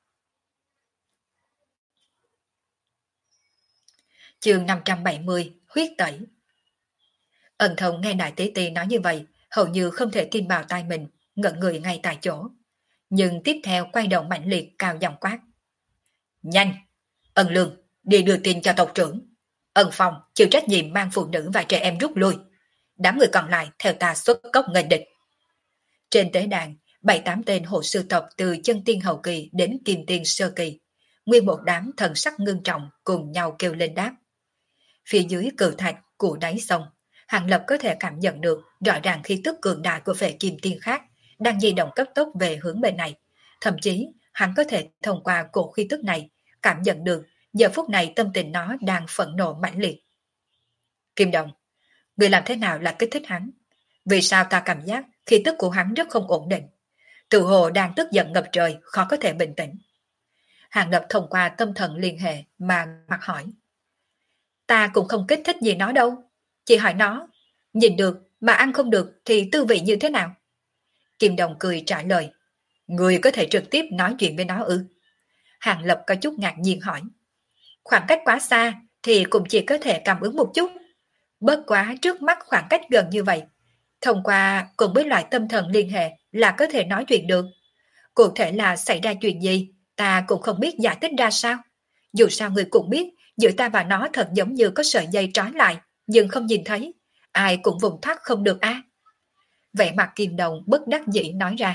Chương 570, huyết tẩy. Ân Thông nghe đại tế ti nói như vậy, hầu như không thể tin vào tai mình, ngẩn người ngay tại chỗ. Nhưng tiếp theo quay đầu mạnh liệt cao giọng quát. Nhanh! Ân Lương, đi đưa tin cho tộc trưởng. Ân Phong chịu trách nhiệm mang phụ nữ và trẻ em rút lui. Đám người còn lại theo ta xuất cốc nghênh địch. Trên tế đàn, 7-8 tên hộ sư tộc từ chân tiên hậu kỳ đến kim tiên sơ kỳ, nguyên một đám thần sắc ngưng trọng cùng nhau kêu lên đáp. Phía dưới cự thạch của đáy sông, Hàng Lập có thể cảm nhận được rõ ràng khí tức cường đại của vệ kim tiên khác đang di động cấp tốc về hướng bên này. Thậm chí, hắn có thể thông qua cổ khí tức này cảm nhận được giờ phút này tâm tình nó đang phẫn nộ mãnh liệt. Kim Đồng, người làm thế nào là kích thích hắn? Vì sao ta cảm giác khí tức của hắn rất không ổn định? Tự hồ đang tức giận ngập trời, khó có thể bình tĩnh. Hàng Lập thông qua tâm thần liên hệ mà mặt hỏi. Ta cũng không kích thích gì nó đâu. Chỉ hỏi nó, nhìn được mà ăn không được thì tư vị như thế nào? Kim Đồng cười trả lời. Người có thể trực tiếp nói chuyện với nó ư? Hàng Lập có chút ngạc nhiên hỏi. Khoảng cách quá xa thì cũng chỉ có thể cảm ứng một chút. Bất quá trước mắt khoảng cách gần như vậy. Thông qua cùng với loại tâm thần liên hệ là có thể nói chuyện được. Cụ thể là xảy ra chuyện gì, ta cũng không biết giải thích ra sao. Dù sao người cũng biết, giữa ta và nó thật giống như có sợi dây trói lại, nhưng không nhìn thấy. Ai cũng vùng thoát không được a. Vẻ mặt Kim Đồng bất đắc dĩ nói ra.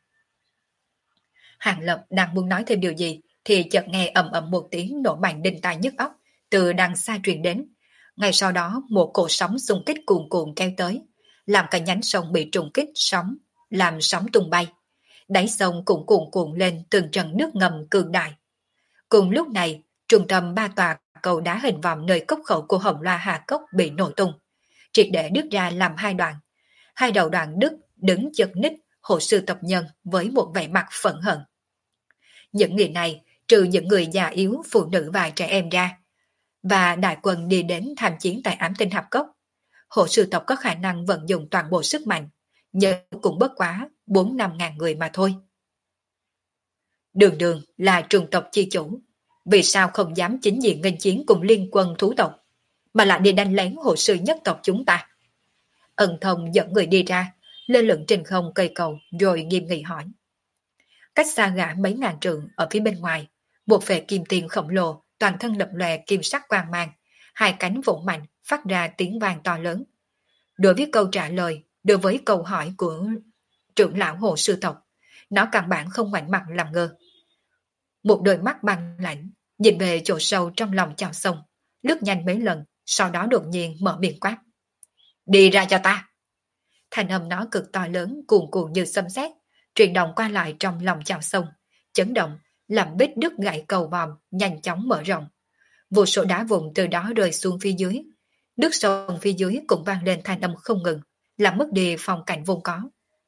Hàng Lập đang muốn nói thêm điều gì, thì chợt nghe ầm ầm một tiếng nổ mạnh đinh tai nhức óc từ đằng xa truyền đến. Ngay sau đó một cột sóng xung kích cuồn cuộn kéo tới, làm cả nhánh sông bị trùng kích sóng, làm sóng tung bay. Đáy sông cũng cuồn cuộn lên từng trận nước ngầm cường đại. Cùng lúc này, trung tâm ba tòa cầu đá hình vòm nơi cốc khẩu của Hồng Loa Hà Cốc bị nổ tung, triệt để đứt ra làm hai đoạn. Hai đầu đoạn đứt đứng chật ních hộ sư tộc nhân với một vẻ mặt phẫn hận. Những người này, trừ những người già yếu, phụ nữ và trẻ em ra, và đại quân đi đến tham chiến tại ám tinh hạp cốc, hộ sư tộc có khả năng vận dụng toàn bộ sức mạnh, nhưng cũng bất quá 4-5 ngàn người mà thôi. Đường Đường là trường tộc chi chủ, vì sao không dám chính diện nghênh chiến cùng liên quân thú tộc, mà lại đi đánh lén hộ sư nhất tộc chúng ta? Ân Thông dẫn người đi ra, lơ lửng trên không cây cầu rồi nghiêm nghị hỏi. Cách xa gã mấy ngàn trượng ở phía bên ngoài, một vệ kim tiền khổng lồ toàn thân lập lòe kim sắc quang mang, hai cánh vỗ mạnh phát ra tiếng vang to lớn. Đối với câu trả lời, đối với câu hỏi của trưởng lão hộ sư tộc, nó căn bản không ngoảnh mặt làm ngơ. Một đôi mắt băng lạnh nhìn về chỗ sâu trong lòng chảo sông, lướt nhanh mấy lần, sau đó đột nhiên mở miệng quát. Đi ra cho ta! Thanh âm nó cực to lớn cuồn cuộn như xâm sét, truyền động qua lại trong lòng chảo sông, chấn động, làm vết đứt gãy cầu vòm nhanh chóng mở rộng. Vô số đá vụn từ đó rơi xuống phía dưới. Nước sông phía dưới cũng vang lên thanh âm không ngừng, làm mất đi phong cảnh vốn có.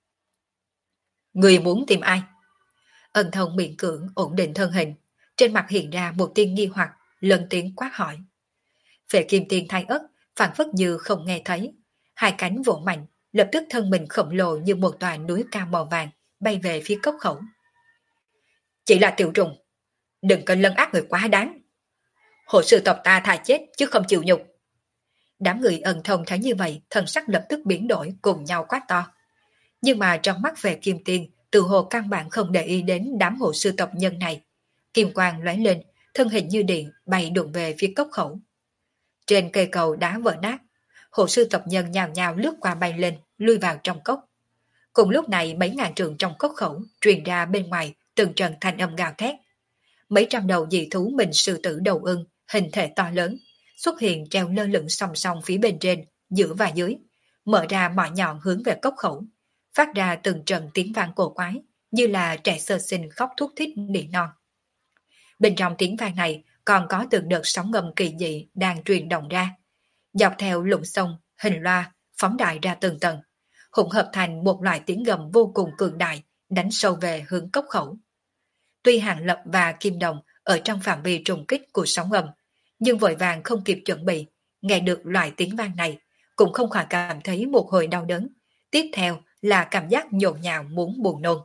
Người muốn tìm ai? Ân Thông miệng cưỡng ổn định thân hình, trên mặt hiện ra một tia nghi hoặc, lớn tiếng quát hỏi. Phệ kim tiên thay ất, phản phất như không nghe thấy, hai cánh vỗ mạnh, lập tức thân mình khổng lồ như một tòa núi cao màu vàng, bay về phía cốc khẩu. Chỉ là tiểu trùng, đừng có lấn át người quá đáng. Hộ sư tộc ta thà chết chứ không chịu nhục. Đám người Ân Thông thấy như vậy, thần sắc lập tức biến đổi, cùng nhau quát to. Nhưng mà trong mắt Phệ kim tiên, tự hồ căn bản không để ý đến đám hộ sư tộc nhân này. Kim quang lóe lên, thân hình như điện bay đụng về phía cốc khẩu. Trên cây cầu đá vỡ nát, hộ sư tộc nhân nhào nhào lướt qua bay lên, lui vào trong cốc. Cùng lúc này mấy ngàn trượng trong cốc khẩu truyền ra bên ngoài từng trận thanh âm gào thét. Mấy trăm đầu dị thú mình sư tử đầu ưng, hình thể to lớn, xuất hiện treo lơ lửng song song phía bên trên, giữa và dưới, mở ra mọi nhọn hướng về cốc khẩu, phát ra từng trận tiếng vang cổ quái, như là trẻ sơ sinh khóc thút thít nỉ non. Bên trong tiếng vang này còn có từng đợt sóng ngầm kỳ dị đang truyền động ra, dọc theo lũng sông, hình loa, phóng đại ra từng tầng, hỗn hợp thành một loại tiếng gầm vô cùng cường đại, đánh sâu về hướng cốc khẩu. Tuy Hàng Lập và Kim Đồng ở trong phạm vi trùng kích của sóng ngầm, nhưng vội vàng không kịp chuẩn bị, nghe được loại tiếng vang này, cũng không khỏi cảm thấy một hồi đau đớn. Tiếp theo là cảm giác nhộn nhạo muốn buồn nôn.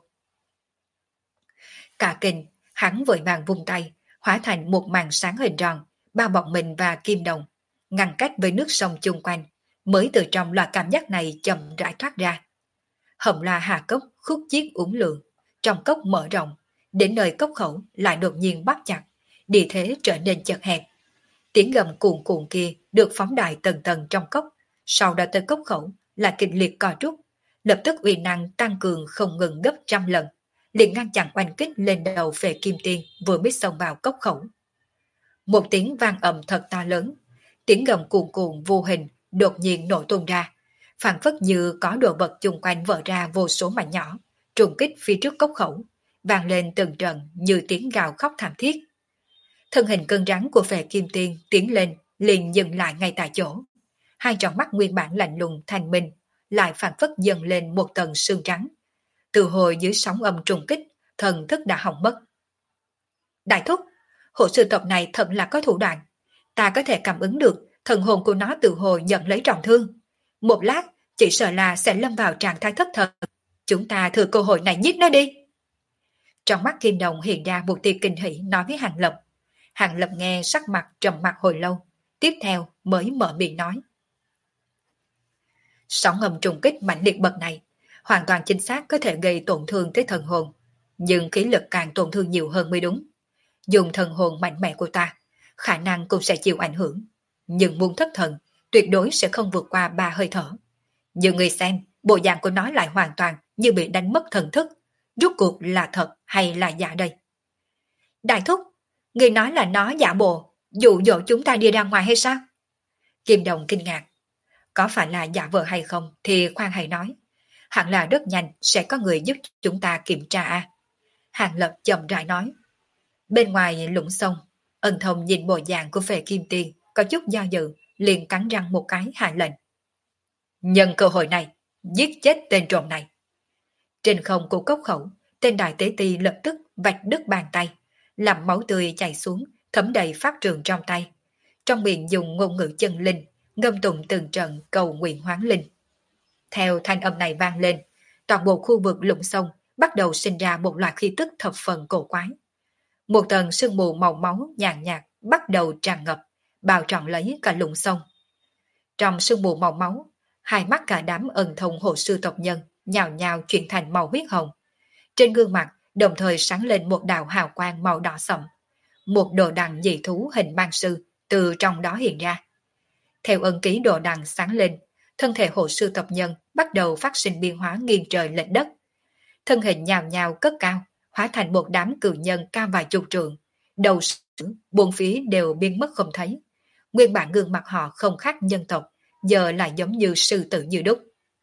Cả kinh, hắn vội vàng vung tay, hóa thành một màn sáng hình tròn, bao bọc mình và Kim Đồng, ngăn cách với nước sông chung quanh, mới từ trong loại cảm giác này chậm rãi thoát ra. Hồng Loa Hà Cốc khúc chiết uốn lượn, trong cốc mở rộng, đến nơi cốc khẩu lại đột nhiên bắt chặt, địa thế trở nên chật hẹp. Tiếng gầm cuồn cuộn kia được phóng đại tầng tầng trong cốc, sau đó tới cốc khẩu là kịch liệt co rút, lập tức uy năng tăng cường không ngừng gấp trăm lần, liền ngăn chặn oanh kích lên đầu Phệ kim tiên vừa mới xông vào cốc khẩu. Một tiếng vang ầm thật to lớn, tiếng gầm cuồn cuộn vô hình đột nhiên nổ tung ra, phản phất như có đồ vật chung quanh vỡ ra vô số mảnh nhỏ, trùng kích phía trước cốc khẩu, vang lên từng trận như tiếng gào khóc thảm thiết. Thân hình cân rắn của Phệ kim tiên tiến lên, liền dừng lại ngay tại chỗ. Hai tròng mắt nguyên bản lạnh lùng thanh minh, lại phản phất dần lên một tầng sương trắng. Từ hồi dưới sóng âm trùng kích, thần thức đã hỏng mất. Đại thúc, hộ sư tộc này thật là có thủ đoạn. Ta có thể cảm ứng được thần hồn của nó từ hồi nhận lấy trọng thương. Một lát, chỉ sợ là sẽ lâm vào trạng thái thất thần. Chúng ta thừa cơ hội này giết nó đi. Trong mắt Kim Đồng hiện ra một tia kinh hỉ nói với Hàng Lập. Hàng Lập nghe sắc mặt trầm mặc hồi lâu, tiếp theo mới mở miệng nói. Sóng âm trùng kích mạnh liệt bậc này, hoàn toàn chính xác có thể gây tổn thương tới thần hồn, nhưng khí lực càng tổn thương nhiều hơn mới đúng. Dùng thần hồn mạnh mẽ của ta, khả năng cũng sẽ chịu ảnh hưởng, nhưng muốn thất thần, tuyệt đối sẽ không vượt qua 3 hơi thở. Nhưng người xem, bộ dạng của nó lại hoàn toàn như bị đánh mất thần thức, rốt cuộc là thật hay là giả đây? Đại thúc, người nói là nó giả bộ, dụ dỗ chúng ta đi ra ngoài hay sao? Kim Đồng kinh ngạc. Có phải là giả vờ hay không thì khoan hãy nói. hẳn là rất nhanh sẽ có người giúp chúng ta kiểm tra a. Hàng Lập chậm rãi nói. Bên ngoài lũng sông, Ân Thông nhìn bộ dạng của Phệ Kim Tiên, có chút do dự, liền cắn răng một cái hạ lệnh. Nhân cơ hội này, giết chết tên trộm này. Trên không của cốc khẩu, tên đại tế ti lập tức vạch đứt bàn tay, làm máu tươi chảy xuống, thấm đầy phát trường trong tay. Trong miệng dùng ngôn ngữ chân linh, ngâm tụng từng trận cầu nguyện hoán linh. Theo thanh âm này vang lên, toàn bộ khu vực lũng sông bắt đầu sinh ra một loạt khí tức thập phần cổ quái. Một tầng sương mù màu máu nhàn nhạt bắt đầu tràn ngập, bao trọn lấy cả lũng sông. Trong sương mù màu máu, hai mắt cả đám Ân Thông hộ sư tộc nhân nhào nhào chuyển thành màu huyết hồng. Trên gương mặt đồng thời sáng lên một đạo hào quang màu đỏ sậm. Một đồ đằng dị thú hình mang sư từ trong đó hiện ra. Theo ân ký đồ đằng sáng lên, thân thể hộ sư tộc nhân bắt đầu phát sinh biến hóa nghiêng trời lệch đất. Thân hình nhào nhào cất cao, hóa thành một đám cự nhân cao vài chục trượng. Đầu sử, buồn phía đều biến mất không thấy. Nguyên bản gương mặt họ không khác nhân tộc, giờ lại giống như sư tử như đúc.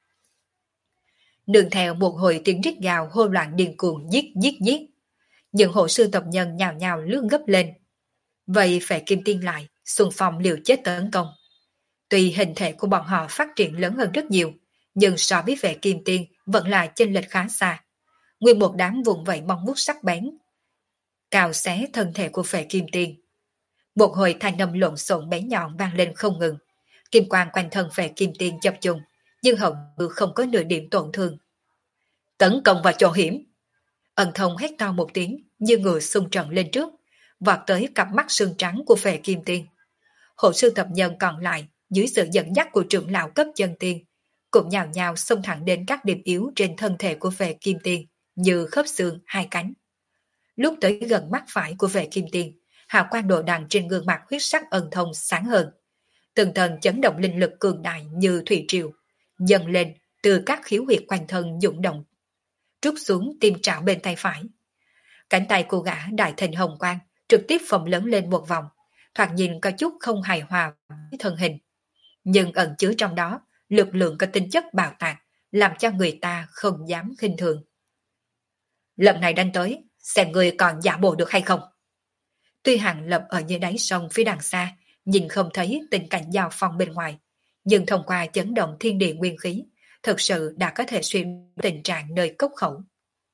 Nương theo một hồi tiếng rít gào hô loạn điên cuồng giết giết giết. Những hộ sư tộc nhân nhào nhào lướt gấp lên. Vậy Phệ Kim Tiên lại, xung phong liều chết tấn công. Tuy hình thể của bọn họ phát triển lớn hơn rất nhiều, nhưng so với Phệ Kim Tiên vẫn là chênh lệch khá xa. Nguyên một đám vùng vẫy móng vuốt sắc bén, cào xé thân thể của Phệ Kim Tiên. Một hồi thanh âm lộn xộn bé nhọn vang lên không ngừng. Kim quang quanh thân Phệ Kim Tiên chập trùng, nhưng hầu như không có nửa điểm tổn thương. Tấn công vào chỗ hiểm! Ân Thông hét to một tiếng, như người xung trận lên trước, vọt tới cặp mắt sương trắng của Phệ Kim Tiên. Hộ sư tập nhân còn lại, dưới sự dẫn dắt của trưởng lão cấp chân tiên, cũng nhào nhào xông thẳng đến các điểm yếu trên thân thể của Phệ Kim Tiên, như khớp xương, hai cánh. Lúc tới gần mắt phải của Phệ Kim Tiên, hào quang đồ đằng trên gương mặt huyết sắc Ân Thông sáng hơn. Từng tầng chấn động linh lực cường đại như thủy triều, dần lên từ các khiếu huyệt quanh thân dũng động, trút xuống tim trảo bên tay phải. Cánh tay của gã đại thành hồng quang trực tiếp phồng lớn lên một vòng, thoạt nhìn có chút không hài hòa với thân hình, nhưng ẩn chứa trong đó lực lượng có tính chất bạo tạc, làm cho người ta không dám khinh thường. Lần này đánh tới, xem người còn giả bộ được hay không. Tuy Hàng Lập ở dưới đáy sông phía đằng xa, nhìn không thấy tình cảnh giao phong bên ngoài, nhưng thông qua chấn động thiên địa nguyên khí, thực sự đã có thể xuyên tình trạng nơi cốc khẩu.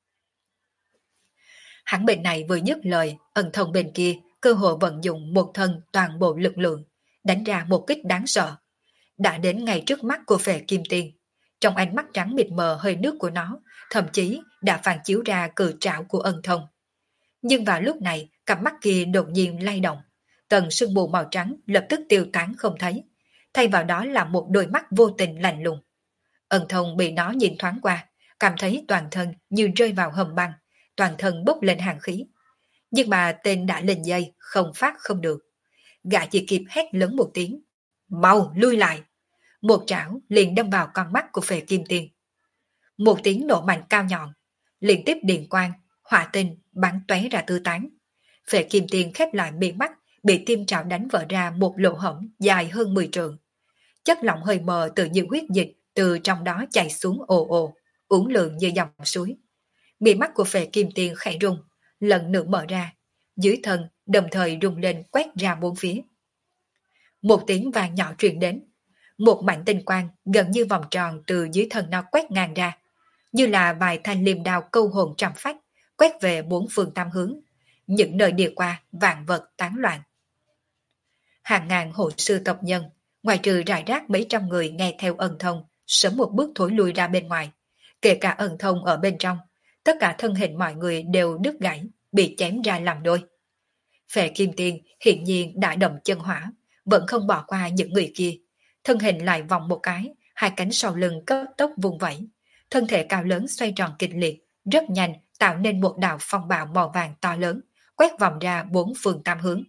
Hắn bên này vừa dứt lời, Ân Thông bên kia cơ hội vận dụng một thân toàn bộ lực lượng, đánh ra một kích đáng sợ. Đã đến ngay trước mắt của Phệ Kim Tiên. Trong ánh mắt trắng mịt mờ hơi nước của nó, thậm chí đã phản chiếu ra cự trảo của Ân Thông. Nhưng vào lúc này, cặp mắt kia đột nhiên lay động. Tầng sương mù màu trắng lập tức tiêu tán không thấy. Thay vào đó là một đôi mắt vô tình lạnh lùng. Ân Thông bị nó nhìn thoáng qua, cảm thấy toàn thân như rơi vào hầm băng, toàn thân bốc lên hàng khí. Nhưng mà tên đã lên dây, không phát không được. Gã chỉ kịp hét lớn một tiếng. Mau, lui lại! Một trảo liền đâm vào con mắt của Phệ Kim Tiên. Một tiếng nổ mạnh cao nhọn, liên tiếp điện quang, hỏa tinh bắn tóe ra tứ tán. Phệ Kim Tiên khép lại miệng mắt, bị tim trảo đánh vỡ ra một lỗ hổng dài hơn 10 trượng. Chất lỏng hơi mờ tự như huyết dịch từ trong đó chảy xuống ồ ồ, uốn lượn như dòng suối. Miệng mắt của Phệ Kim Tiên khẽ rung, lần nữa mở ra, dưới thân đồng thời rung lên quét ra bốn phía. Một tiếng vang nhỏ truyền đến, một mảnh tinh quang gần như vòng tròn từ dưới thân nó quét ngang ra, như là vài thanh liềm đao câu hồn trăm phách, quét về bốn phương tám hướng, những nơi đi qua vạn vật tán loạn. Hàng ngàn hộ sư tộc nhân, ngoài trừ rải rác mấy trăm người nghe theo Ân Thông, sớm một bước thối lui ra bên ngoài, kể cả Ân Thông ở bên trong, tất cả thân hình mọi người đều đứt gãy, bị chém ra làm đôi. Phệ Kim Tiên hiện nhiên đã động chân hỏa, vẫn không bỏ qua những người kia, thân hình lại vòng một cái, hai cánh sau lưng cấp tốc vung vẩy, thân thể cao lớn xoay tròn kịch liệt, rất nhanh tạo nên một đạo phong bạo màu vàng to lớn, quét vòng ra bốn phương tám hướng.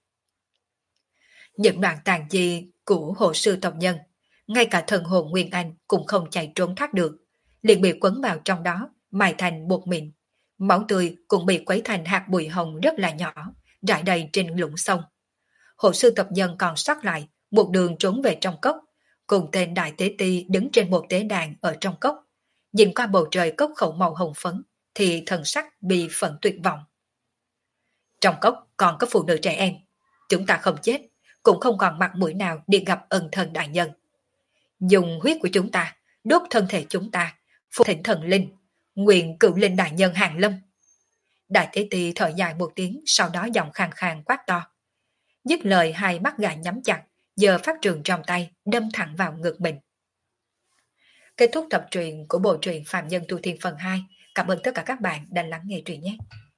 Những đoạn tàn chi của hộ sư tộc nhân, ngay cả thần hồn Nguyên Anh cũng không chạy trốn thoát được, liền bị quấn vào trong đó, mài thành bột mịn. Máu tươi cũng bị quấy thành hạt bụi hồng rất là nhỏ, rải đầy trên lũng sông. Hộ sư tộc nhân còn sót lại, một đường trốn về trong cốc, cùng tên đại tế ti đứng trên một tế đàn ở trong cốc, nhìn qua bầu trời cốc khẩu màu hồng phấn, thì thần sắc bị phận tuyệt vọng. Trong cốc còn có phụ nữ trẻ em, chúng ta không chết, cũng không còn mặt mũi nào đi gặp ân thần đại nhân. Dùng huyết của chúng ta, đốt thân thể chúng ta, phục thỉnh thần linh, nguyện cựu linh đại nhân hàng lâm. Đại Tế Ti thở dài một tiếng, sau đó giọng khàn khàn quát to. Dứt lời, hai mắt gà nhắm chặt, giờ phát trường trong tay, đâm thẳng vào ngực mình. Kết thúc tập truyện của bộ truyện Phạm Nhân Tu Thiên phần 2. Cảm ơn tất cả các bạn đã lắng nghe truyện nhé.